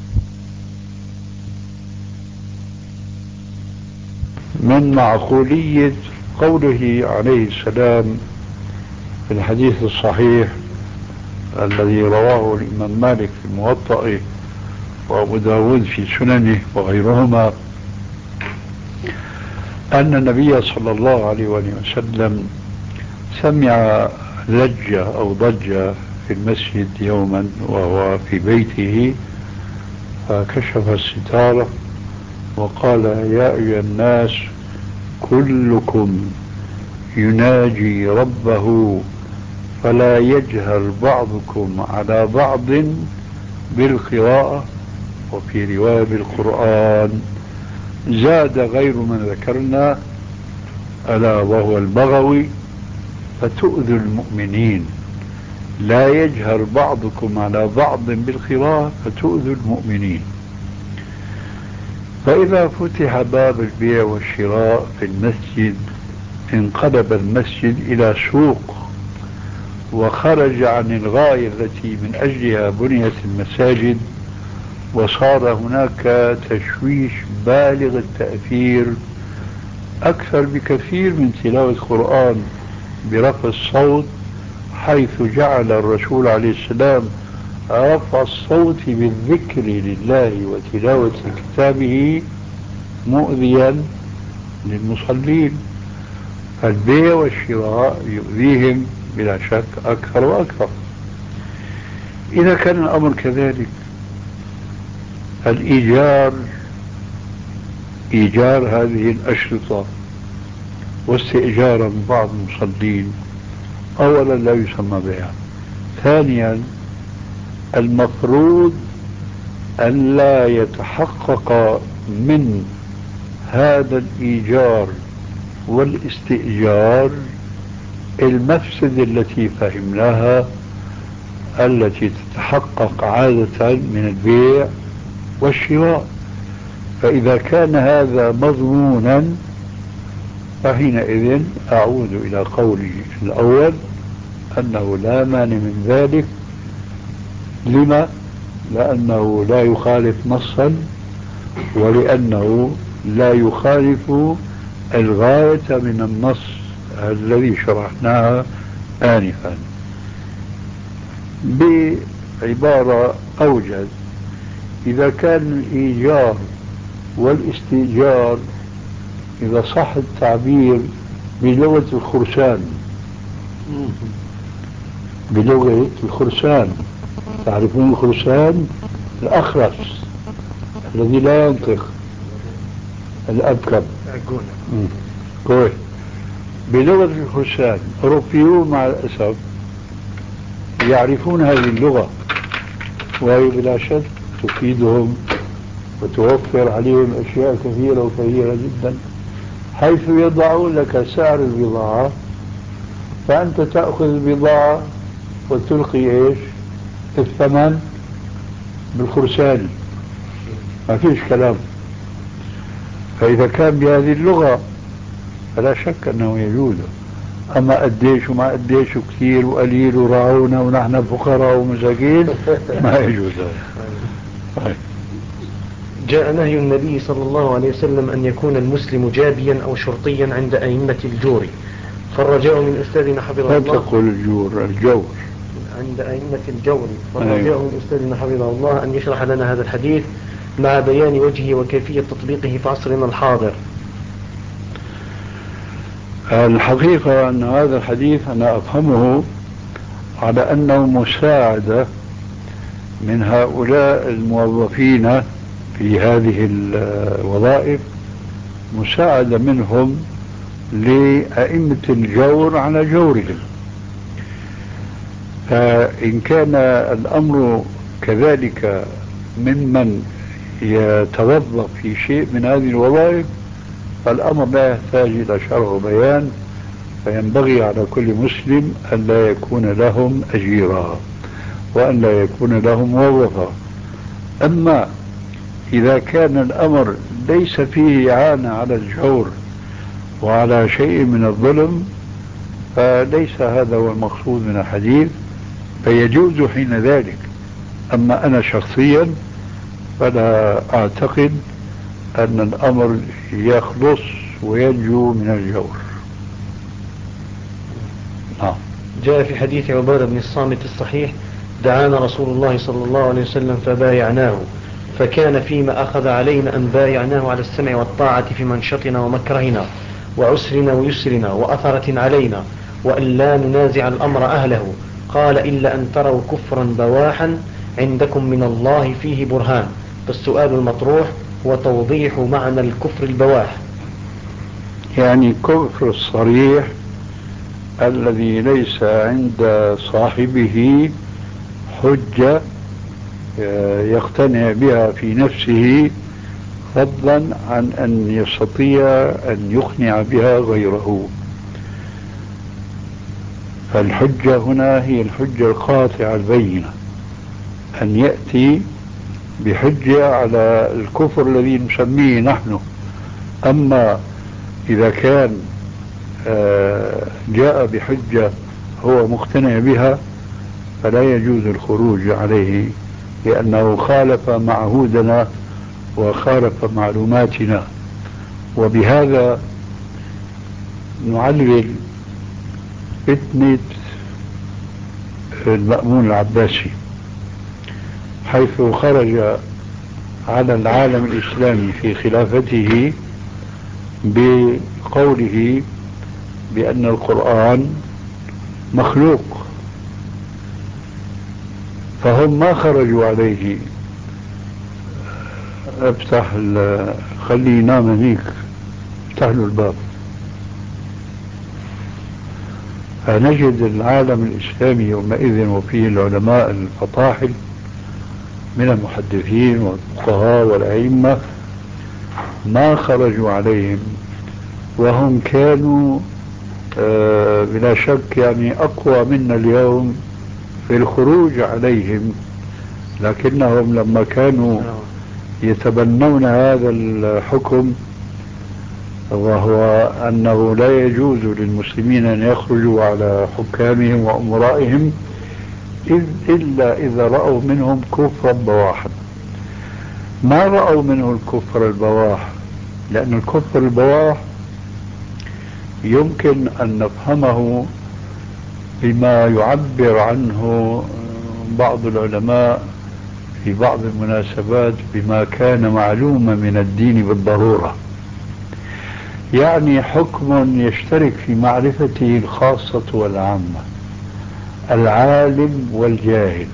من معقولية قوله عليه السلام في الحديث الصحيح الذي رواه الإمام مالك في موطئه وأبو داود في سننه وغيرهما، أن النبي صلى الله عليه وسلم سمع لجة أو ضجة في المسجد يوما وهو في بيته، فكشف الستارة وقال: يا أيها الناس كلكم يناجي ربه فلا يجهر بعضكم على بعض بالقراءة، وفي رواية بالقرآن. زاد غير من ذكرنا ألا وهو البغوي: فتؤذوا المؤمنين. لا يجهر بعضكم على بعض بالقراءة فتؤذوا المؤمنين. فإذا فتح باب البيع والشراء في المسجد انقلب المسجد إلى سوق، وخرج عن الغاية التي من أجلها بنيت المساجد، وصار هناك تشويش بالغ التأثير أكثر بكثير من تلاوة القرآن برفع الصوت، حيث جعل الرسول عليه السلام رفع الصوت بالذكر لله وتلاوة كتابه مؤذيا للمصلين. فالبيع والشراء يؤذيهم بلا شك أكثر وأكثر. إذا كان الأمر كذلك، إيجار هذه الأشرطة واستئجارا بعض المصلين أولا لا يسمى بيع. ثانيا المفروض أن لا يتحقق من هذا الإيجار والاستئجار المفسدة التي فهمناها التي تتحقق عادة من البيع والشراء. فإذا كان هذا مضمونا فحينئذ أعود إلى قولي الأول أنه لا مانع من ذلك. لما؟ لأنه لا يخالف نصا، ولأنه لا يخالف الغاية من النص الذي شرحناها آنفا. بعبارة أوجز، إذا كان الإيجار والاستئجار إذا صح التعبير بلغة الخرسان، بلغة الخرسان. تعرفون الخرسان؟ الأخرس الذي لا ينطق، الأبكم. كويس. بلغة الخرسان أوروبيون مع الأسف يعرفون هذه اللغة، وهي بلا شك تفيدهم وتوفر عليهم أشياء كثيرة وكثيرة جدا، حيث يضعون لك سعر البضاعة فأنت تأخذ البضاعة وتلقي إيش؟ الثمن بالخرساني، ما فيش كلام. فإذا كان بهذه اللغة فلا شك أنه يجوز. أما قديش وما قديش وكثير وقليل وراعونا ونحن فقراء ومساكين ما يجوز هذا. جاء نهي النبي صلى الله عليه وسلم أن يكون المسلم جابيا أو شرطيا عند أئمة الجور، فالرجاء من أستاذنا حفظه الله. لا تقول الجور عند أئمة الجور، فالرجاء من أستاذنا حفظه الله أن يشرح لنا هذا الحديث مع بيان وجهه وكيفية تطبيقه في عصرنا الحاضر. الحقيقة أن هذا الحديث أنا أفهمه على أنه مساعدة من هؤلاء الموظفين في هذه الوظائف، مساعدة منهم لأئمة الجور على جورهم. فإن كان الأمر كذلك ممن يتوظف في شيء من هذه الوظائف فالأمر لا يحتاج إلى شرح وبيان، فينبغي على كل مسلم أن لا يكون لهم أجيرا وأن لا يكون لهم موظفا. أما إذا كان الأمر ليس فيه إعانة على الجور وعلى شيء من الظلم فليس هذا هو المقصود من الحديث، فيجوز حين ذلك. أما أنا شخصيا فلا أعتقد أن الأمر يخلص وينجو من الجور. جاء في حديث عبادة بن الصامت الصحيح: دعانا رسول الله صلى الله عليه وسلم فبايعناه، فكان فيما أخذ علينا أن بايعناه على السمع والطاعة في منشطنا ومكرهنا وعسرنا ويسرنا وأثرة علينا، وأن لا ننازع الأمر أهله. قال: إلا أن تروا كفرا بواحا عندكم من الله فيه برهان. فالسؤال المطروح هو توضيح معنى الكفر البواح. يعني كفر الصريح الذي ليس عند صاحبه حجة يقتنع بها في نفسه، فضلا عن أن يستطيع أن يقنع بها غيره. فالحجة هنا هي الحجة القاطعة البينة، أن يأتي بحجة على الكفر الذي نسميه نحن. أما إذا كان جاء بحجة هو مقتنع بها فلا يجوز الخروج عليه، لأنه خالف معهودنا وخالف معلوماتنا. وبهذا نعلل فتنة المأمون العباسي، حيث خرج على العالم الإسلامي في خلافته بقوله بأن القرآن مخلوق، فهم ما خرجوا عليه. افتح خليه ينام هنيك، افتح له الباب. فنجد العالم الإسلامي يومئذ وفيه العلماء الفطاحل من المحدثين والفقهاء والأئمة ما خرجوا عليهم، وهم كانوا بلا شك يعني أقوى منا اليوم في الخروج عليهم، لكنهم لما كانوا يتبنون هذا الحكم، وهو أنه لا يجوز للمسلمين أن يخرجوا على حكامهم وأمرائهم إلا إذا رأوا منهم كفرا بواحا. ما رأوا منه الكفر البواح، لأن الكفر البواح يمكن أن نفهمه بما يعبر عنه بعض العلماء في بعض المناسبات بما كان معلوما من الدين بالضرورة، يعني حكم يشترك في معرفته الخاصة والعامة، العالم والجاهل.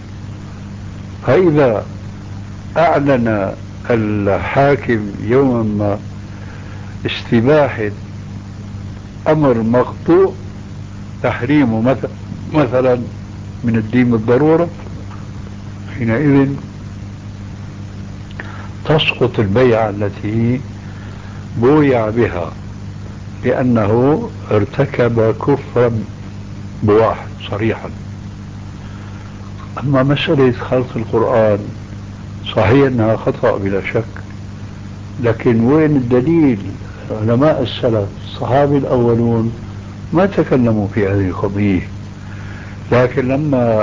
فإذا أعلن الحاكم يوما ما استباحة أمر مقطوع تحريمه مثلا من الدين بالضرورة، حينئذ تسقط البيعة التي بويع بها، لأنه ارتكب كفرا بواحد صريحا. أما مسألة خلق القرآن صحيح أنها خطأ بلا شك، لكن وين الدليل؟ علماء السلف الصحابة الأولون ما تكلموا في هذه القضية، لكن لما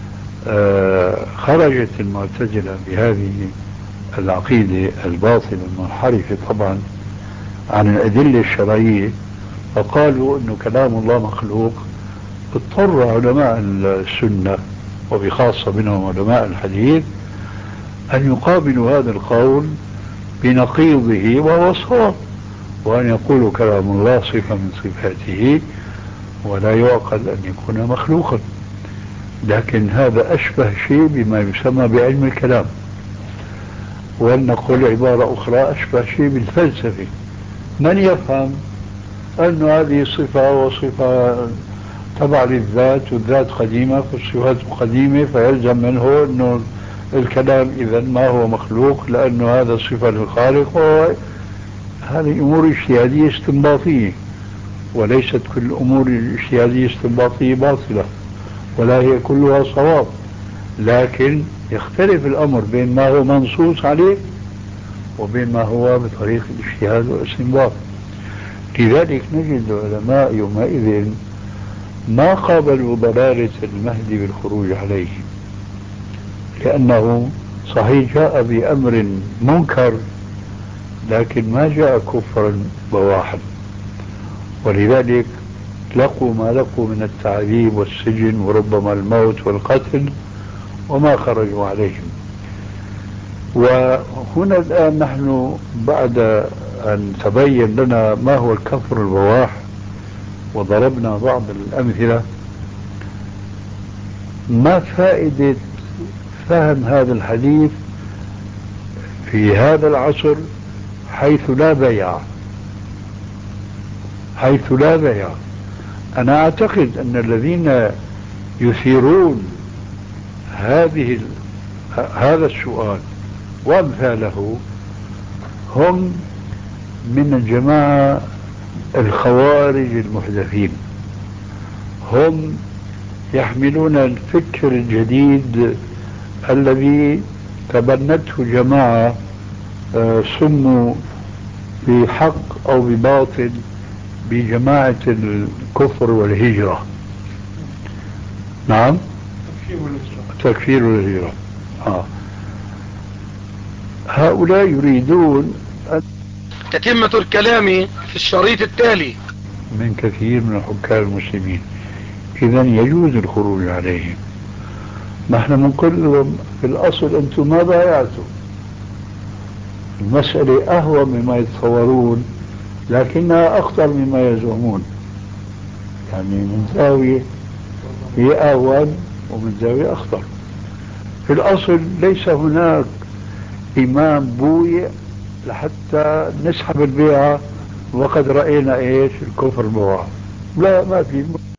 خرجت المعتزلة بهذه العقيدة الباطلة المنحرفة طبعا عن الأدلة الشرعية، فقالوا أنه كلام الله مخلوق، اضطر علماء السنة وبخاصة منهم علماء الحديث أن يقابلوا هذا القول بنقيضه وهو صواب، وأن يقولوا كلام الله صفة من صفاته ولا يعقل أن يكون مخلوقا. لكن هذا أشبه شيء بما يسمى بعلم الكلام، ولنقول عبارة أخرى أشبه شيء بالفلسفة. من يفهم أن هذه صفة وصفة تبع للذات، والذات قديمة فالصفات قديمة، فيلزم منه أنه الكلام إذا ما هو مخلوق لأنه هذا صفة للخالق. هذه أمور اجتهادية استنباطية، وليست كل الأمور الاجتهادية الاستنباطية باطلة، ولا هي كلها صواب، لكن يختلف الأمر بين ما هو منصوص عليه وبين ما هو بطريق الاجتهاد والاستنباط. لذلك نجد العلماء يومئذ ما قابلوا ضلالة المهدي بالخروج عليه، لأنه صحيح جاء بأمر منكر لكن ما جاء كفرا بواحا، ولذلك لقوا ما لقوا من التعذيب والسجن وربما الموت والقتل وما خرجوا عليهم. وهنا الآن نحن بعد أن تبين لنا ما هو الكفر البواح وضربنا بعض الأمثلة، ما فائدة فهم هذا الحديث في هذا العصر حيث لا بيع؟ أنا أعتقد أن الذين يثيرون هذا السؤال وأمثاله هم من الجماعة الخوارج المحدثين، هم يحملون الفكر الجديد الذي تبنته جماعة سموا بحق أو بباطل بجماعة الكفر والهجرة. نعم، تكفير والهجرة. هؤلاء يريدون تتمة الكلام في الشريط التالي من كثير من حكام المسلمين، إذن يجوز الخروج عليهم. نحن بنقول لهم في الأصل أنتم ما بايعتم، المسألة أهوى مما يتصورون لكنها أخطر مما يزعمون، يعني من زاوية هي أهون ومن زاوية أخطر. في الأصل ليس هناك إمام بويع لحتى نسحب البيعة وقد رأينا إيش الكفر بواح، لا، ما في.